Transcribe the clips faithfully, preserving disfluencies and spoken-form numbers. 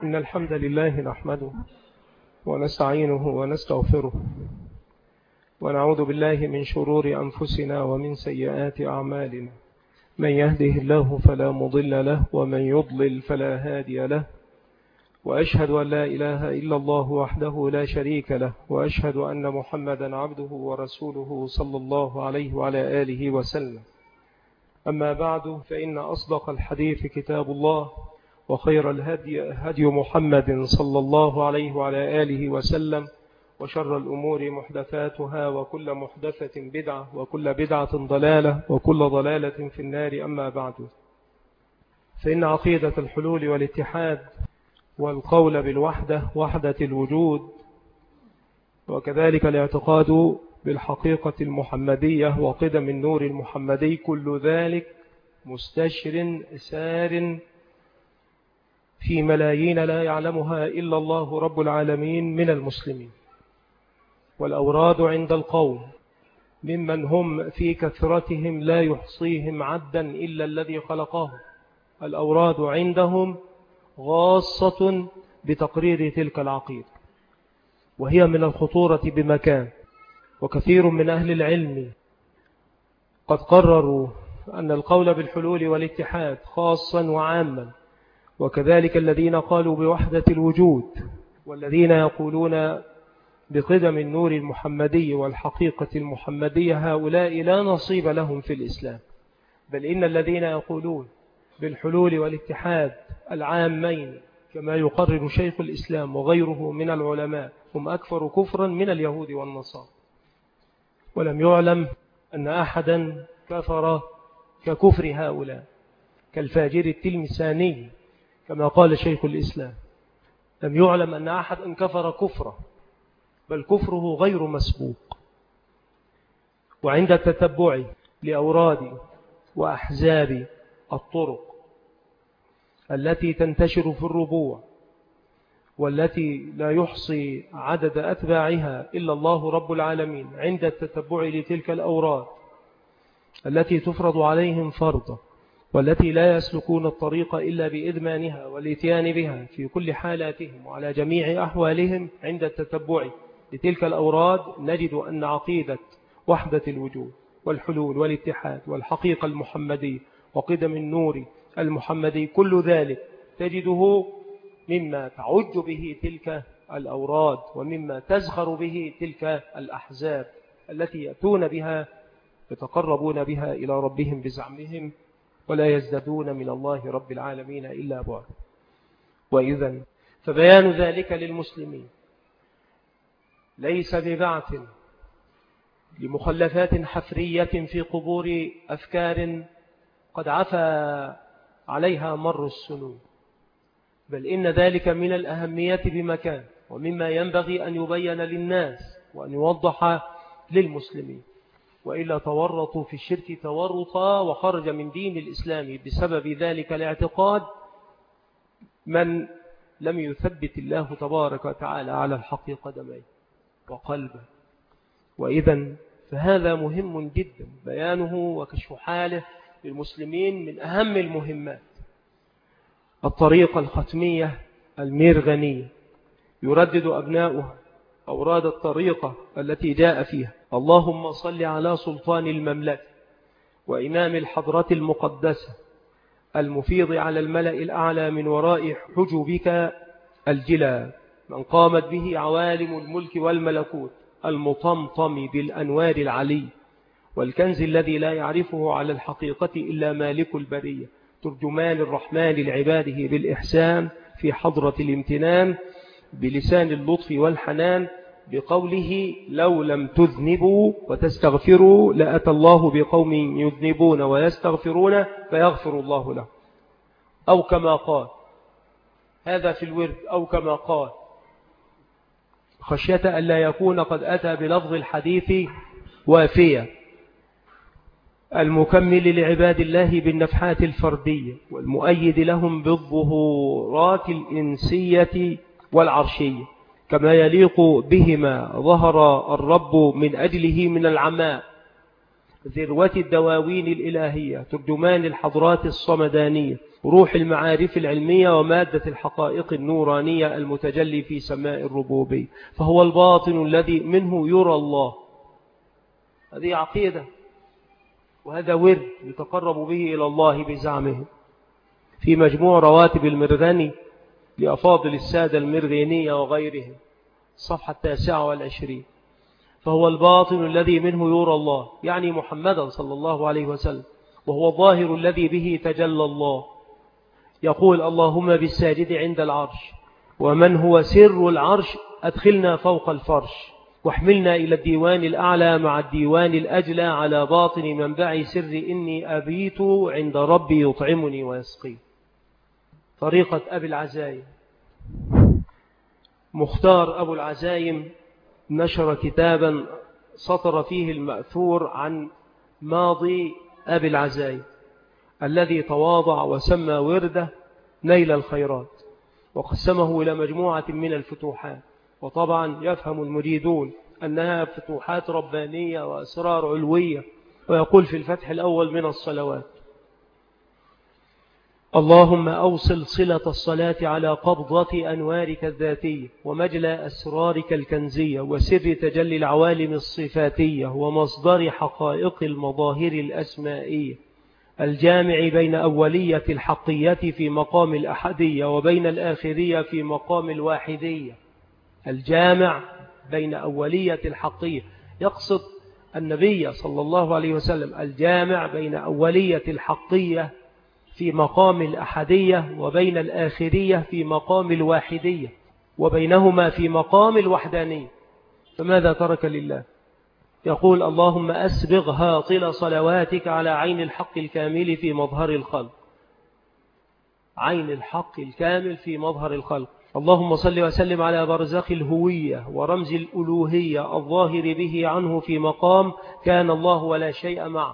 إن الحمد لله نحمده ونستعينه ونستغفره ونعوذ بالله من شرور أنفسنا ومن سيئات أعمالنا. من يهده الله فلا مضل له ومن يضلل فلا هادي له، وأشهد أن لا إله إلا الله وحده لا شريك له، وأشهد أن محمدا عبده ورسوله صلى الله عليه وعلى آله وسلم. أما بعد، فإن أصدق الحديث كتاب الله، وخير الهدي هدي محمد صلى الله عليه وعلى آله وسلم، وشر الأمور محدثاتها، وكل محدثة بدعة، وكل بدعة ضلالة، وكل ضلالة في النار. أما بعد، فإن عقيدة الحلول والاتحاد والقول بالوحدة، وحدة الوجود، وكذلك الاعتقاد بالحقيقة المحمدية وقدم النور المحمدي، كل ذلك مستشر سار في ملايين لا يعلمها إلا الله رب العالمين من المسلمين. والأوراد عند القوم ممن هم في كثرتهم لا يحصيهم عدا إلا الذي خلقهم، الأوراد عندهم غاصة بتقرير تلك العقيدة، وهي من الخطورة بمكان. وكثير من أهل العلم قد قرروا أن القول بالحلول والاتحاد خاصا وعاما، وكذلك الذين قالوا بوحدة الوجود، والذين يقولون بقدم النور المحمدي والحقيقة المحمدية، هؤلاء لا نصيب لهم في الإسلام. بل إن الذين يقولون بالحلول والاتحاد العامين كما يقرر شيخ الإسلام وغيره من العلماء هم أكثر كفرا من اليهود والنصارى. ولم يعلم أن أحدا كفر ككفر هؤلاء، كالفاجر التلمساني كما قال شيخ الإسلام. لم يعلم أن أحد أن كفر كفره، بل كفره غير مسبوق. وعند التتبع لأوراد وأحزاب الطرق التي تنتشر في الربوع، والتي لا يحصي عدد أتباعها إلا الله رب العالمين، عند التتبع لتلك الأوراد التي تفرض عليهم فرضا، والتي لا يسلكون الطريق إلا بإدمانها والاتيان بها في كل حالاتهم وعلى جميع أحوالهم، عند التتبع لتلك الأوراد نجد أن عقيدة وحدة الوجود والحلول والاتحاد والحقيقة المحمدية وقدم النور المحمدي، كل ذلك تجده مما تعج به تلك الأوراد، ومما تزخر به تلك الأحزاب التي يأتون بها يتقربون بها إلى ربهم بزعمهم، ولا يزدادون من الله رب العالمين إلا بعد. وإذن فبيان ذلك للمسلمين ليس ببعث لمخلفات حفرية في قبور أفكار قد عفى عليها مر السنون، بل إن ذلك من الأهمية بمكان، ومما ينبغي أن يبين للناس وأن يوضح للمسلمين، وإلا تورطوا في الشرك تورطا وخرج من دين الإسلام بسبب ذلك الاعتقاد من لم يثبت الله تبارك وتعالى على الحق قدميه وقلبه. وإذن فهذا مهم جدا بيانه وكشف حاله للمسلمين، من أهم المهمات. الطريقة الختمية الميرغنية يردد أبناؤها أوراد الطريقة التي جاء فيها: اللهم صل على سلطان المملكة وإمام الحضرة المقدسة المفيض على الملأ الأعلى من وراء حجبك الجلال، من قامت به عوالم الملك والملكوت، المطمطم بالأنوار العلي، والكنز الذي لا يعرفه على الحقيقة إلا مالك البرية، ترجمان الرحمن لعباده بالإحسان في حضرة الامتنان، بلسان اللطف والحنان، بقوله: لو لم تذنبوا وتستغفروا لأتى الله بقوم يذنبون ويستغفرون فيغفر الله له. أو كما قال، هذا في الورد، أو كما قال خشية أن لا يكون قد أتى بلفظ الحديث وافية، المكمل لعباد الله بالنفحات الفردية، والمؤيد لهم بالظهورات الإنسية والعرشية، كما يليق بهما ظهر الرب من أجله من العماء ذروة الدواوين الإلهية، ترجمان الحضرات الصمدانية، روح المعارف العلمية ومادة الحقائق النورانية المتجلي في سماء الربوبية. فهو الباطن الذي منه يرى الله. هذه عقيدة، وهذا ورد يتقرب به إلى الله بزعمه في مجموع رواتب المرغني لأفاضل السادة المرغينية وغيرهم، الصفحة التاسعة والعشرين. فهو الباطن الذي منه يرى الله، يعني محمدا صلى الله عليه وسلم، وهو الظاهر الذي به تجلى الله. يقول اللهم بالساجد عند العرش ومن هو سر العرش أدخلنا فوق الفرش، واحملنا إلى الديوان الأعلى مع الديوان الأجلى على باطن منبع سر إني أبيت عند ربي يطعمني ويسقي. طريقة أبي العزايم. مختار أبو العزايم نشر كتابا سطر فيه المأثور عن ماضي أبي العزايم الذي تواضع وسمى ورده نيل الخيرات، وقسمه إلى مجموعة من الفتوحات. وطبعا يفهم المريدون أنها فتوحات ربانية وأسرار علوية. ويقول في الفتح الأول من الصلوات: اللهم أوصل صلة الصلاة على قبضة أنوارك الذاتية ومجلى أسرارك الكنزية وسر تجلي العوالم الصفاتية ومصدر حقائق المظاهر الأسمائية، الجامع بين أولية الحقية في مقام الأحدية وبين الآخرية في مقام الواحدية. الجامع بين أولية الحقية، يقصد النبي صلى الله عليه وسلم، الجامع بين أولية الحقية في مقام الأحدية وبين الآخرية في مقام الواحدية وبينهما في مقام الوحدانية. فماذا ترك لله؟ يقول اللهم أسبغ هاطل صلواتك على عين الحق الكامل في مظهر الخلق. عين الحق الكامل في مظهر الخلق. اللهم صل وسلم على برزخ الهوية ورمز الألوهية الظاهر به عنه في مقام كان الله ولا شيء معه،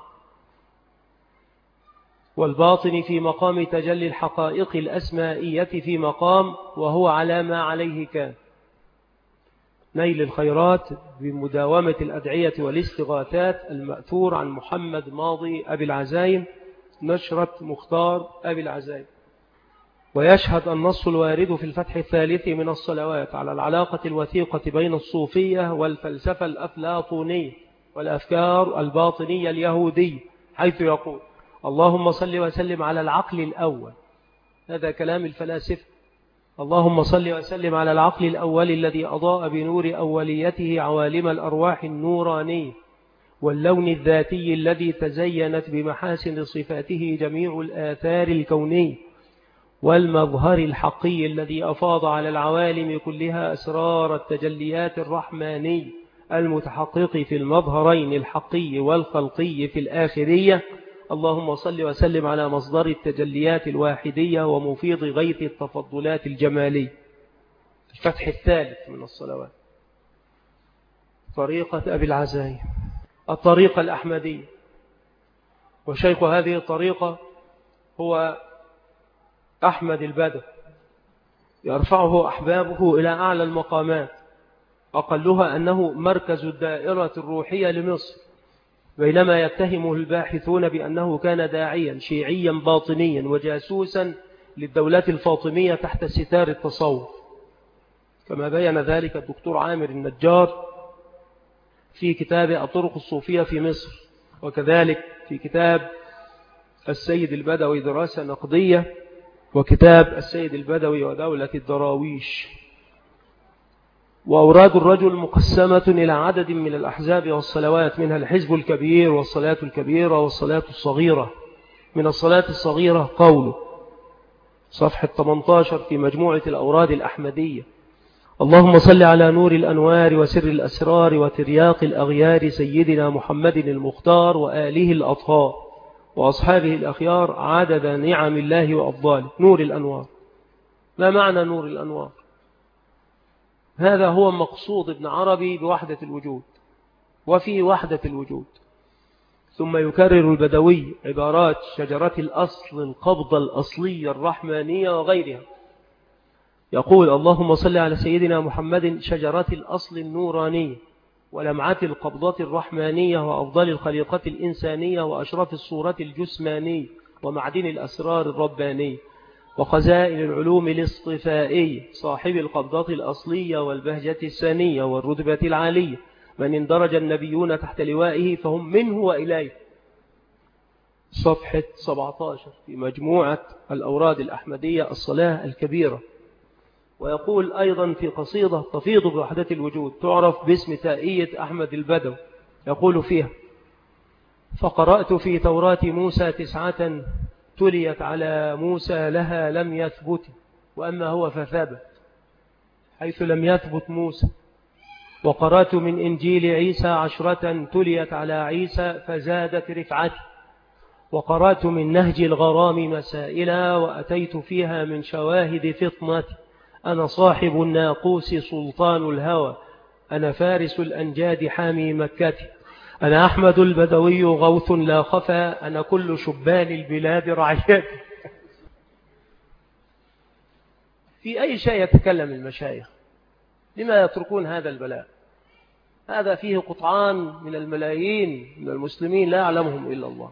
والباطن في مقام تجلي الحقائق الأسمائية في مقام وهو على ما عليه كان. نيل الخيرات بمداومة الأدعية والاستغاثات، المأثور عن محمد ماضي أبي العزايم، نشرة مختار أبي العزايم. ويشهد النص الوارد في الفتح الثالث من الصلوات على العلاقة الوثيقة بين الصوفية والفلسفة الأفلاطونية والأفكار الباطنية اليهودية، حيث يقول اللهم صل وسلم على العقل الأول. هذا كلام الفلاسفة. اللهم صل وسلم على العقل الأول الذي أضاء بنور أوليته عوالم الأرواح النورانية، واللون الذاتي الذي تزينت بمحاسن صفاته جميع الآثار الكونية، والمظهر الحقي الذي أفاض على العوالم كلها أسرار التجليات الرحمانية المتحقق في المظهرين الحقي والخلقي في الآخرية. اللهم صل وسلم على مصدر التجليات الواحدية ومفيض غيث التفضلات الجمالية. الفتح الثالث من الصلوات. طريقة أبي العزايم. الطريقة الأحمدية، وشيخ هذه الطريقة هو أحمد البدوي، يرفعه أحبابه إلى أعلى المقامات، أقلها أنه مركز الدائرة الروحية لمصر، بينما يتهمه الباحثون بأنه كان داعيا شيعيا باطنيا وجاسوسا للدولة الفاطمية تحت ستار التصوف، كما بيّن ذلك الدكتور عامر النجار في كتاب الطرق الصوفية في مصر، وكذلك في كتاب السيد البدوي دراسة نقدية، وكتاب السيد البدوي ودولة الدراويش. وأوراد الرجل مقسمة إلى عدد من الأحزاب والصلوات، منها الحزب الكبير والصلاة الكبيرة والصلاة الصغيرة. من الصلاة الصغيرة قوله صفحة ثمانية عشر في مجموعة الأوراد الأحمدية: اللهم صل على نور الأنوار وسر الأسرار وترياق الأغيار سيدنا محمد المختار وآله الأطهار وأصحابه الأخيار عدد نعم الله وأفضاله. نور الأنوار. ما معنى نور الأنوار؟ هذا هو مقصود ابن عربي بوحدة الوجود وفي وحدة الوجود. ثم يكرر البدوي عبارات شجرة الأصل القبضة الأصلية الرحمانية وغيرها. يقول اللهم صل على سيدنا محمد شجرة الأصل النورانية ولمعات القبضات الرحمانية وأفضل الخليقة الإنسانية وأشرف الصورة الجسمانية ومعدن الأسرار الربانية وخزائن العلوم الاصطفائية صاحب القبضات الأصلية والبهجة السانية والرتبة العالية من اندرج النبيون تحت لوائه فهم منه وإليه. صفحة سبعة عشر في مجموعة الأوراد الأحمدية الصلاة الكبيرة. ويقول أيضا في قصيدة تفيض بوحدة الوجود تعرف باسم تائية أحمد البدوي، يقول فيها: فقرأت في توراة موسى تسعة تليت على موسى لها لم يثبت، وأما هو فثبت حيث لم يثبت موسى. وقرأت من إنجيل عيسى عشرة تليت على عيسى فزادت رفعتي. وقرأت من نهج الغرام مسائلا وأتيت فيها من شواهد فطنتي. أنا صاحب الناقوس سلطان الهوى، أنا فارس الأنجاد حامي مكتي، أنا أحمد البدوي غوث لا خفى، أنا كل شبان البلاد رعيتي. في أي شيء يتكلم المشايخ؟ لما يتركون هذا البلاء؟ هذا فيه قطعان من الملايين من المسلمين لا يعلمهم إلا الله.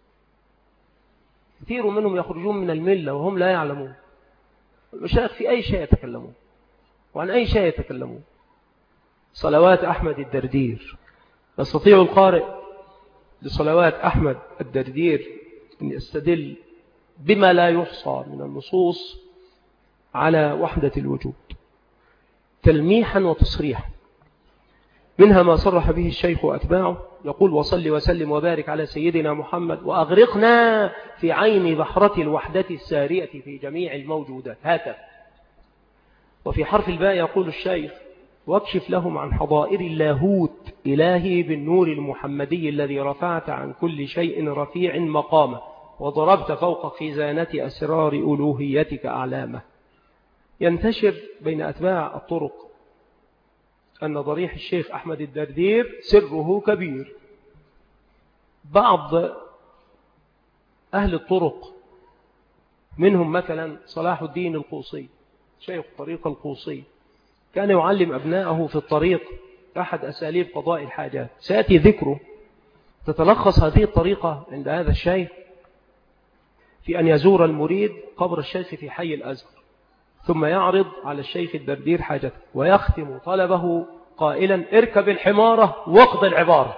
كثير منهم يخرجون من الملة وهم لا يعلمون. المشايخ في أي شيء يتكلمون وعن أي شيء يتكلمون؟ صلوات أحمد الدردير. يستطيع القارئ لصلوات أحمد الدردير أن يستدل بما لا يحصى من النصوص على وحدة الوجود تلميحا وتصريحا. منها ما صرح به الشيخ وأتباعه، يقول: وصل وسلم وبارك على سيدنا محمد وأغرقنا في عين بحرة الوحدة السارية في جميع الموجودات. هكذا. وفي حرف الباء يقول الشيخ: واكشف لهم عن حضائر اللاهوت إلهي بالنور المحمدي الذي رفعت عن كل شيء رفيع مقامه وضربت فوق خزانة أسرار ألوهيتك أعلامه. ينتشر بين أتباع الطرق أن ضريح الشيخ أحمد الدردير سره كبير. بعض أهل الطرق منهم مثلا صلاح الدين القوصي شيخ الطريق القوصي كان يعلم أبنائه في الطريق أحد أساليب قضاء الحاجات سيأتي ذكره. تتلخص هذه الطريقة عند هذا الشيخ في أن يزور المريد قبر الشيخ في حي الأزهر ثم يعرض على الشيخ الدردير حاجته ويختم طلبه قائلا: اركب الحمارة واقض العبارة.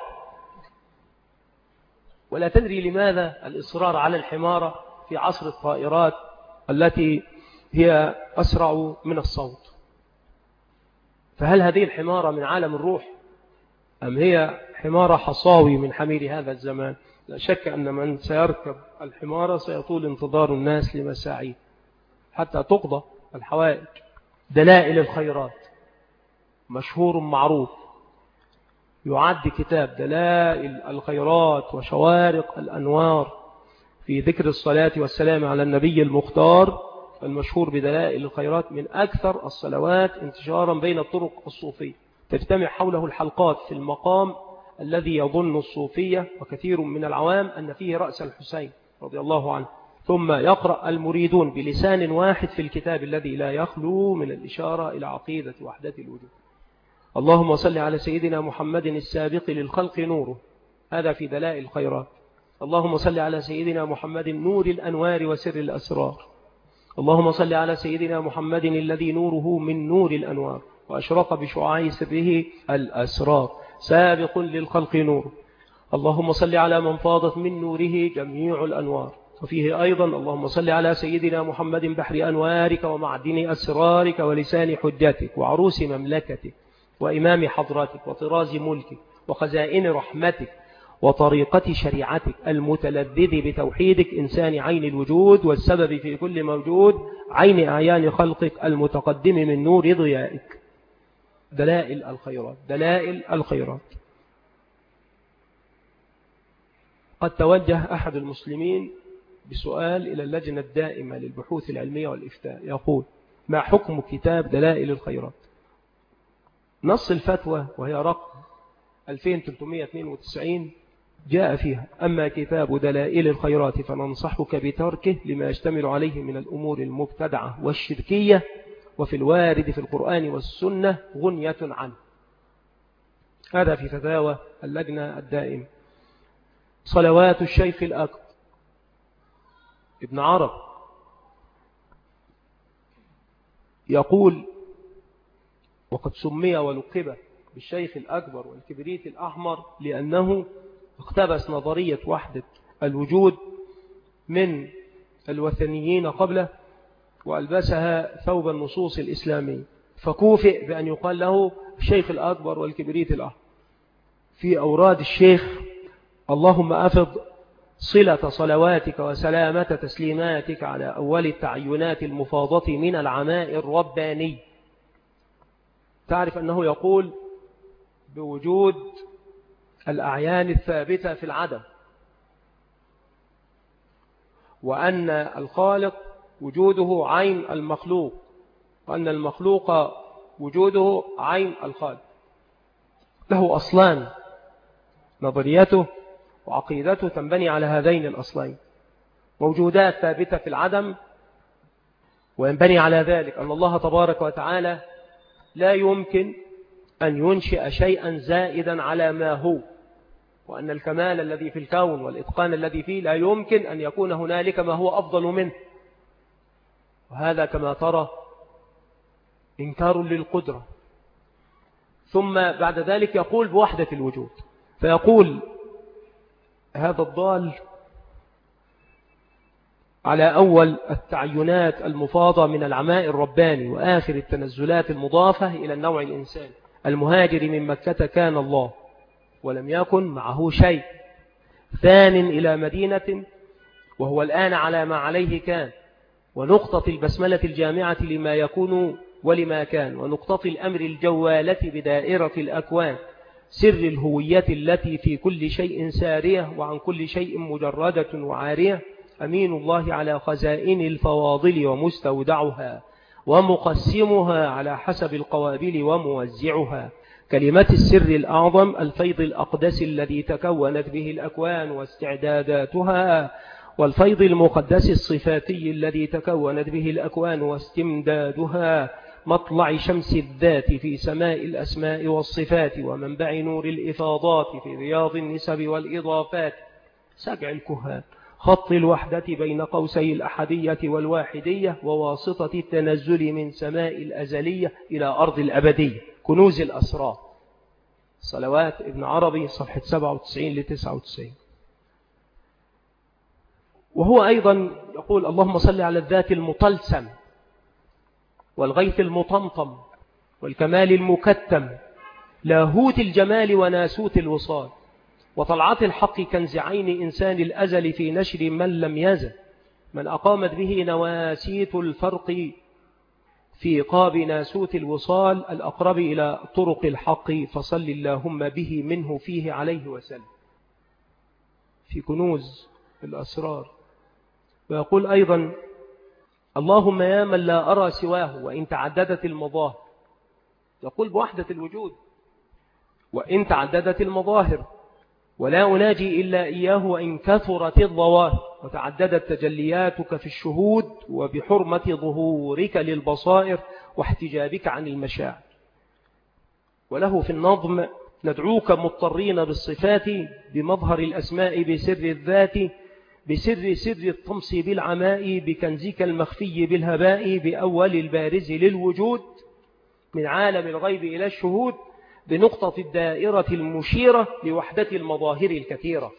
ولا تدري لماذا الإصرار على الحمارة في عصر الطائرات التي هي أسرع من الصوت. فهل هذه الحمارة من عالم الروح أم هي حمارة حصاوي من حمير هذا الزمان؟ لا شك أن من سيركب الحمارة سيطول انتظار الناس لمساعيه حتى تقضى الحوائج. دلائل الخيرات مشهور معروف، يعد كتاب دلائل الخيرات وشوارق الأنوار في ذكر الصلاة والسلام على النبي المختار المشهور بدلائل الخيرات من أكثر الصلوات انتشارا بين الطرق الصوفية. تجتمع حوله الحلقات في المقام الذي يظن الصوفية وكثير من العوام أن فيه رأس الحسين رضي الله عنه، ثم يقرأ المريدون بلسان واحد في الكتاب الذي لا يخلو من الإشارة إلى عقيدة وحدة الوجود. اللهم صل على سيدنا محمد السابق للخلق نوره، هذا في دلائل الخيرات. اللهم صل على سيدنا محمد نور الأنوار وسر الأسرار. اللهم صل على سيدنا محمد الذي نوره من نور الأنوار وأشرق بشعاع سره الأسرار سابق للخلق نوره. اللهم صل على من فاضت من نوره جميع الأنوار. وفيه أيضا: اللهم صل على سيدنا محمد بحر أنوارك ومعدن أسرارك ولسان حجتك وعروس مملكتك وإمام حضرتك وطراز ملكك وخزائن رحمتك وطريقة شريعتك المتلذذ بتوحيدك إنسان عين الوجود والسبب في كل موجود عين أعيان خلقك المتقدم من نور ضيائك. دلائل الخيرات دلائل الخيرات. قد توجه أحد المسلمين بسؤال إلى اللجنة الدائمة للبحوث العلمية والإفتاء يقول: ما حكم كتاب دلائل الخيرات؟ نص الفتوى وهي رقم ألفين وثلاثمائة واثنين وتسعين جاء فيها: أما كتاب دلائل الخيرات فننصحك بتركه لما يشتمل عليه من الأمور المبتدعة والشركية وفي الوارد في القرآن والسنة غنية عنه. هذا في فتاوى اللجنة الدائمة. صلوات الشيخ الأكبر ابن عرب يقول: وقد سمي ولقب بالشيخ الأكبر والكبريت الأحمر لأنه اقتبس نظرية وحدة الوجود من الوثنيين قبله وألبسها ثوب النصوص الإسلامي، فكوفئ بأن يقال له الشيخ الأكبر والكبريت الأحمر. في أوراد الشيخ: اللهم أفض صلة صلواتك وسلامة تسليماتك على أول التعينات المفاضة من العماء الرباني. تعرف أنه يقول بوجود الأعيان الثابتة في العدم، وأن الخالق وجوده عين المخلوق، وأن المخلوق وجوده عين الخالق. له أصلان، نظريته وعقيدته تنبني على هذين الأصلين: موجودات ثابتة في العدم، وينبني على ذلك أن الله تبارك وتعالى لا يمكن أن ينشئ شيئا زائدا على ما هو، وأن الكمال الذي في الكون والإتقان الذي فيه لا يمكن أن يكون هنالك ما هو أفضل منه. وهذا كما ترى إنكار للقدرة. ثم بعد ذلك يقول بوحدة الوجود، فيقول هذا الضال على أول التعينات المفاضة من العماء الرباني وآخر التنزلات المضافة إلى النوع الإنساني المهاجر من مكة كان الله ولم يكن معه شيء، ثان إلى مدينة وهو الآن على ما عليه كان، ونقطة البسملة الجامعة لما يكون ولما كان، ونقطة الأمر الجوالة بدائرة الأكوان، سر الهوية التي في كل شيء سارية وعن كل شيء مجردة وعارية، أمين الله على خزائن الفواضل ومستودعها ومقسمها على حسب القوابل وموزعها، كلمة السر الأعظم الفيض الأقدس الذي تكونت به الأكوان واستعداداتها، والفيض المقدس الصفاتي الذي تكونت به الأكوان واستمدادها، مطلع شمس الذات في سماء الأسماء والصفات، ومنبع نور الإفاضات في رياض النسب والإضافات، سجع الكهان، خط الوحدة بين قوسي الأحدية والواحدية، وواسطة التنزل من سماء الأزلية إلى أرض الأبدية، كنوز الأسرار. صلوات ابن عربي صفحة سبعة وتسعين لتسعة وتسعين. وهو أيضا يقول اللهم صل على الذات المطلسم والغيث المطمطم والكمال المكتم، لاهوت الجمال وناسوت الوصال، وطلعة الحق كنز عين إنسان الأزل في نشر من لم يزل، من أقامت به نواسيت الفرق في قاب ناسوت الوصال، الأقرب إلى طرق الحق، فصل اللهم به منه فيه عليه وسلم. في كنوز الأسرار. ويقول أيضا اللهم يا من لا أرى سواه وإن تعددت المظاهر، يقول بوحدة الوجود وإن تعددت المظاهر، ولا أناجي إلا إياه وإن كثرت الظواهر، وتعددت تجلياتك في الشهود، وبحرمة ظهورك للبصائر واحتجابك عن المشاعر. وله في النظم ندعوك مضطرين بالصفات بمظهر الأسماء بسر الذات، بسر سر الطمس بالعماء، بكنزك المخفي بالهباء، بأول البارز للوجود من عالم الغيب إلى الشهود، بنقطة الدائرة المشيرة لوحدة المظاهر الكثيرة.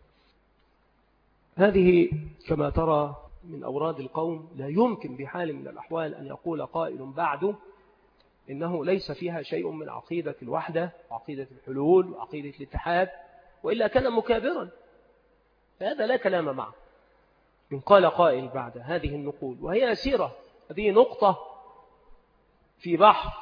هذه كما ترى من أوراد القوم لا يمكن بحال من الأحوال أن يقول قائل بعده إنه ليس فيها شيء من عقيدة الوحدة وعقيدة الحلول وعقيدة الاتحاد، وإلا كان مكابرا، فهذا لا كلام معه. إن قال قائل بعد هذه النقول وهي أسيرة، هذه نقطة في بحر،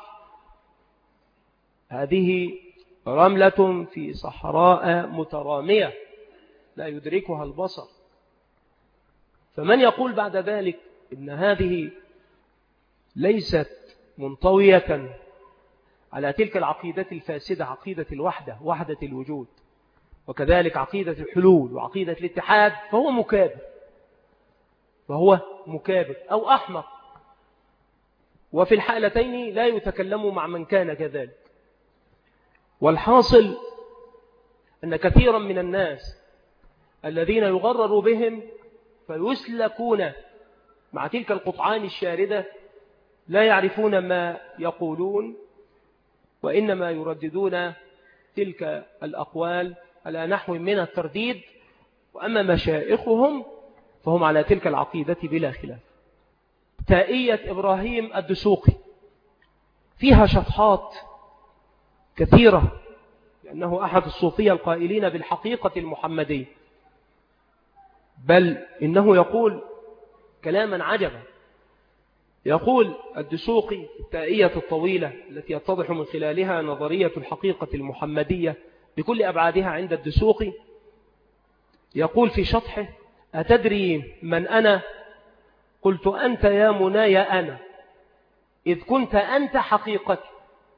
هذه رملة في صحراء مترامية لا يدركها البصر، فمن يقول بعد ذلك إن هذه ليست منطوية على تلك العقيدة الفاسدة، عقيدة الوحدة وحدة الوجود، وكذلك عقيدة الحلول وعقيدة الاتحاد، فهو مكابر، فهو مكابر أو أحمق، وفي الحالتين لا يتكلم مع من كان كذلك. والحاصل أن كثيرا من الناس الذين يغرر بهم فيسلكون مع تلك القطعان الشاردة لا يعرفون ما يقولون، وإنما يرددون تلك الأقوال على نحو من الترديد. وأما مشائخهم فهم على تلك العقيدة بلا خلاف. تائية إبراهيم الدسوقي فيها شطحات كثيرة، لأنه أحد الصوفية القائلين بالحقيقة المحمدية، بل إنه يقول كلاما عجبا. يقول الدسوقي التائية الطويلة التي يتضح من خلالها نظرية الحقيقة المحمدية بكل أبعادها عند الدسوقي، يقول في شطحه: أتدري من أنا؟ قلت: أنت يا مناي أنا، إذ كنت أنت حقيقتي.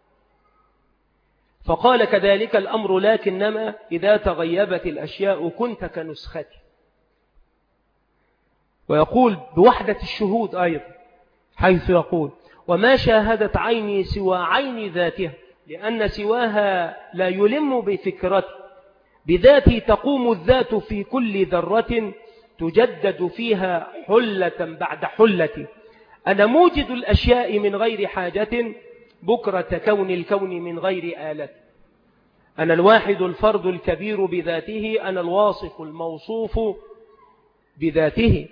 فقال: كذلك الأمر، لكنما إذا تغيبت الأشياء كنت كنسختي. ويقول بوحدة الشهود أيضا، حيث يقول: وما شاهدت عيني سوى عين ذاتها، لأن سواها لا يلم بفكرتي، بذاتي تقوم الذات في كل ذرة، تجدد فيها حلة بعد حلة. أنا موجد الأشياء من غير حاجة، بكرة كون الكون من غير آلة. أنا الواحد الفرد الكبير بذاته، أنا الواصف الموصوف بذاته.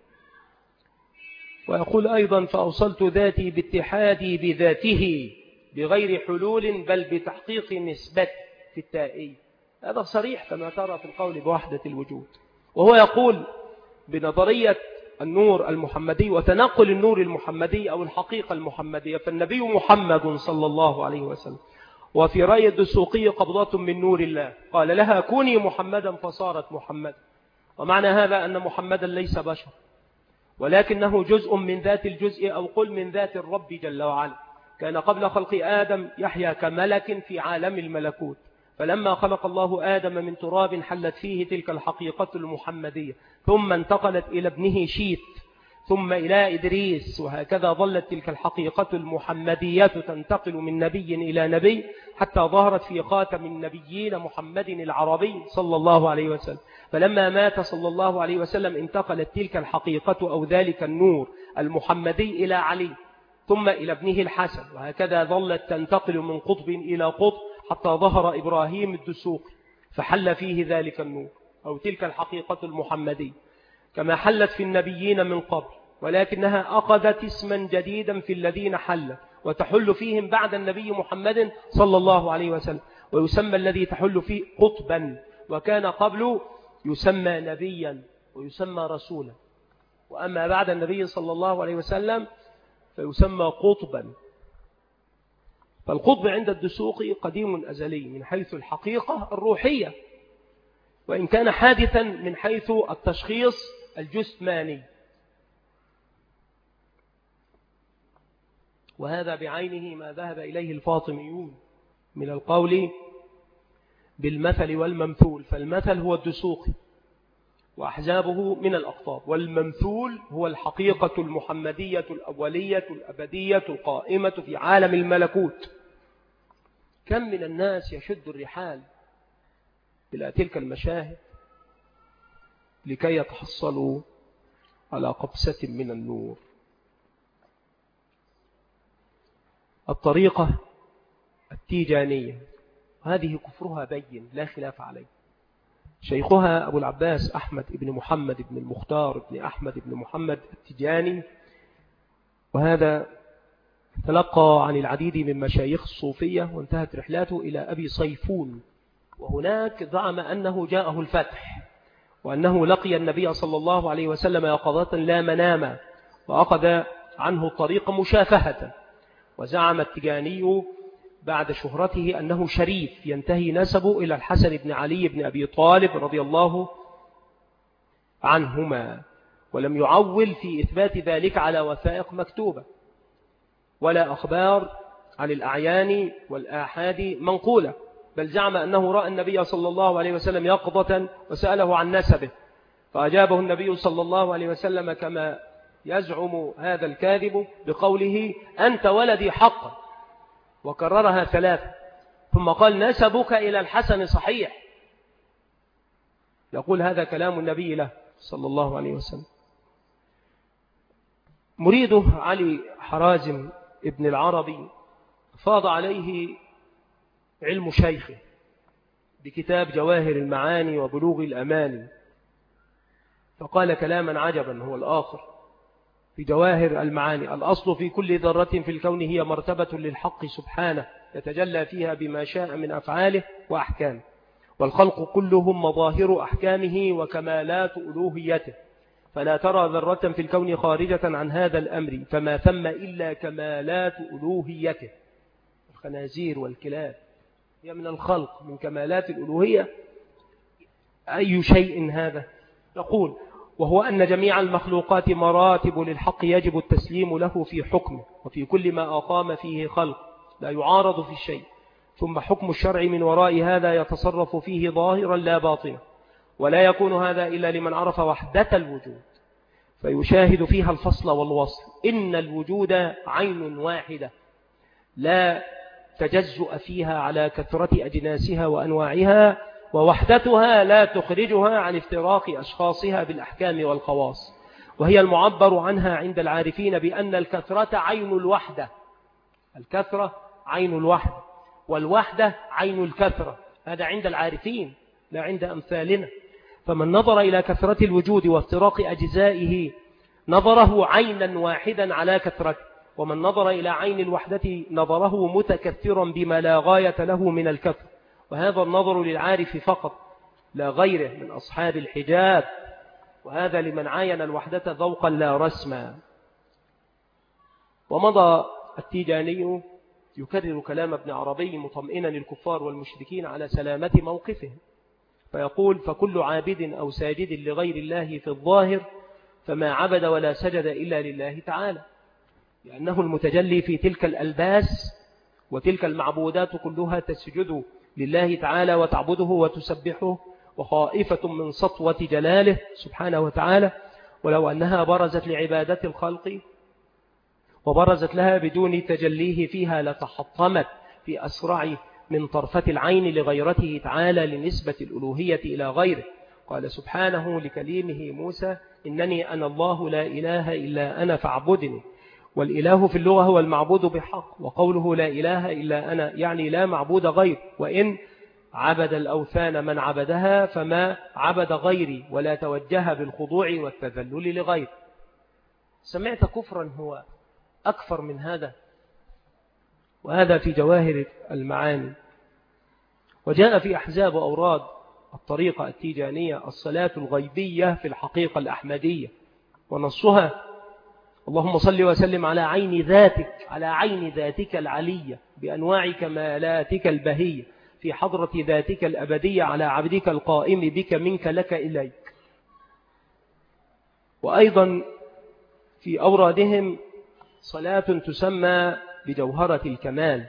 ويقول أيضا: فأوصلت ذاتي باتحادي بذاته، بغير حلول بل بتحقيق نسبة في التائي. هذا صريح كما ترى في القول بوحدة الوجود. وهو يقول بنظرية النور المحمدي وتنقل النور المحمدي أو الحقيقة المحمدية، فالنبي محمد صلى الله عليه وسلم، وفي رأي الدسوقي قبضة من نور الله، قال لها: كوني محمدا فصارت محمد. ومعنى هذا أن محمدا ليس بشر، ولكنه جزء من ذات الجزء، أو قل من ذات الرب جل وعلا. كان قبل خلق آدم يحيا كملك في عالم الملكوت، فلما خلق الله آدم من تراب حلت فيه تلك الحقيقة المحمدية، ثم انتقلت إلى ابنه شيث، ثم إلى إدريس، وهكذا ظلت تلك الحقيقة المحمدية تنتقل من نبي إلى نبي، حتى ظهرت في خاتم النبيين محمد العربي صلى الله عليه وسلم. فلما مات صلى الله عليه وسلم انتقلت تلك الحقيقة أو ذلك النور المحمدي إلى علي، ثم إلى ابنه الحسن، وهكذا ظلت تنتقل من قطب إلى قطب حتى ظهر إبراهيم الدسوقي، فحل فيه ذلك النور أو تلك الحقيقة المحمدية كما حلت في النبيين من قبل، ولكنها أخذت اسما جديدا في الذين حل وتحل فيهم بعد النبي محمد صلى الله عليه وسلم، ويسمى الذي تحل فيه قطبا، وكان قبل يسمى نبيا ويسمى رسولا، وأما بعد النبي صلى الله عليه وسلم فيسمى قطبا. فالقطب عند الدسوقي قديم أزلي من حيث الحقيقة الروحية، وإن كان حادثا من حيث التشخيص الجسماني، وهذا بعينه ما ذهب إليه الفاطميون من القول بالمثل والممثول. فالمثل هو الدسوقي وأحزابه من الأقطاب، والممثول هو الحقيقة المحمدية الأولية الأبدية القائمة في عالم الملكوت. كم من الناس يشد الرحال إلى تلك المشاهد لكي يتحصلوا على قبسة من النور. الطريقة التيجانية هذه كفرها بين لا خلاف عليه. شيخها أبو العباس أحمد بن محمد بن المختار بن أحمد بن محمد التيجاني، وهذا تلقى عن العديد من مشايخ الصوفية، وانتهت رحلاته إلى أبي صيفون، وهناك زعم أنه جاءه الفتح، وأنه لقي النبي صلى الله عليه وسلم يقظة لا مناما، وأخذ عنه الطريق مشافهة. وزعم التيجاني بعد شهرته أنه شريف ينتهي نسبه إلى الحسن بن علي بن أبي طالب رضي الله عنهما، ولم يعول في إثبات ذلك على وثائق مكتوبة ولا أخبار عن الأعيان والآحاد منقولة، بل زعم أنه رأى النبي صلى الله عليه وسلم يقظة وسأله عن نسبه، فأجابه النبي صلى الله عليه وسلم كما يزعم هذا الكاذب بقوله: أنت ولدي حقا، وكررها ثلاثة، ثم قال نسبك إلى الحسن صحيح. يقول هذا كلام النبي له صلى الله عليه وسلم. مريده علي حرازم ابن العربي فاض عليه علم شيخه بكتاب جواهر المعاني وبلوغ الأماني، فقال كلاما عجبا هو الآخر في جواهر المعاني: الأصل في كل ذرة في الكون هي مرتبة للحق سبحانه يتجلى فيها بما شاء من أفعاله وأحكامه، والخلق كلهم مظاهر أحكامه وكمالات ألوهيته، فلا ترى ذرة في الكون خارجة عن هذا الأمر، فما ثم إلا كمالات ألوهيته. الخنازير والكلاب هي من الخلق، من كمالات الألوهية. أي شيء هذا؟ يقول: وهو أن جميع المخلوقات مراتب للحق يجب التسليم له في حكمه وفي كل ما أقام فيه خلق، لا يعارض في الشيء، ثم حكم الشرع من وراء هذا يتصرف فيه ظاهرا لا باطنا، ولا يكون هذا إلا لمن عرف وحدة الوجود فيشاهد فيها الفصل والوصل. إن الوجود عين واحدة لا تجزؤ فيها على كثرة أجناسها وأنواعها، ووحدتها لا تخرجها عن افتراق أشخاصها بالأحكام والخواص، وهي المعبر عنها عند العارفين بأن الكثرة عين الوحدة. الكثرة عين الوحدة، والوحدة عين الكثرة، هذا عند العارفين لا عند أمثالنا. فمن نظر إلى كثرة الوجود وافتراق أجزائه نظره عينا واحدا على كثرته، ومن نظر إلى عين الوحدة نظره متكثرا بما لا غاية له من الكثر، وهذا النظر للعارف فقط لا غيره من أصحاب الحجاب، وهذا لمن عاين الوحدة ذوقا لا رسما. ومضى التيجاني يكرر كلام ابن عربي مطمئنا الكفار والمشركين على سلامة موقفهم، فيقول: فكل عابد أو ساجد لغير الله في الظاهر فما عبد ولا سجد إلا لله تعالى، لأنه المتجلي في تلك الألباس، وتلك المعبودات كلها تسجد لله تعالى وتعبده وتسبحه وخائفة من سطوة جلاله سبحانه وتعالى. ولو أنها برزت لعبادة الخلق وبرزت لها بدون تجليه فيها لتحطمت في أسرع من طرفة العين لغيرته تعالى لنسبة الألوهية إلى غيره. قال سبحانه لكليمه موسى: إنني أنا الله لا إله إلا أنا فاعبدني. والإله في اللغة هو المعبود بحق، وقوله لا إله إلا أنا يعني لا معبود غير، وإن عبد الأوثان من عبدها فما عبد غيري ولا توجه بالخضوع والتذلل لغير. سمعت كفرا هو أكثر من هذا؟ وهذا في جواهر المعاني. وجاء في أحزاب أوراد الطريقة التيجانية الصلاة الغيبية في الحقيقة الأحمدية، ونصها: اللهم صل وسلم على عين ذاتك على عين ذاتك العلية بأنواع كمالاتك البهية في حضرة ذاتك الأبدية على عبدك القائم بك منك لك إليك. وأيضا في أورادهم صلاة تسمى بجوهرة الكمال،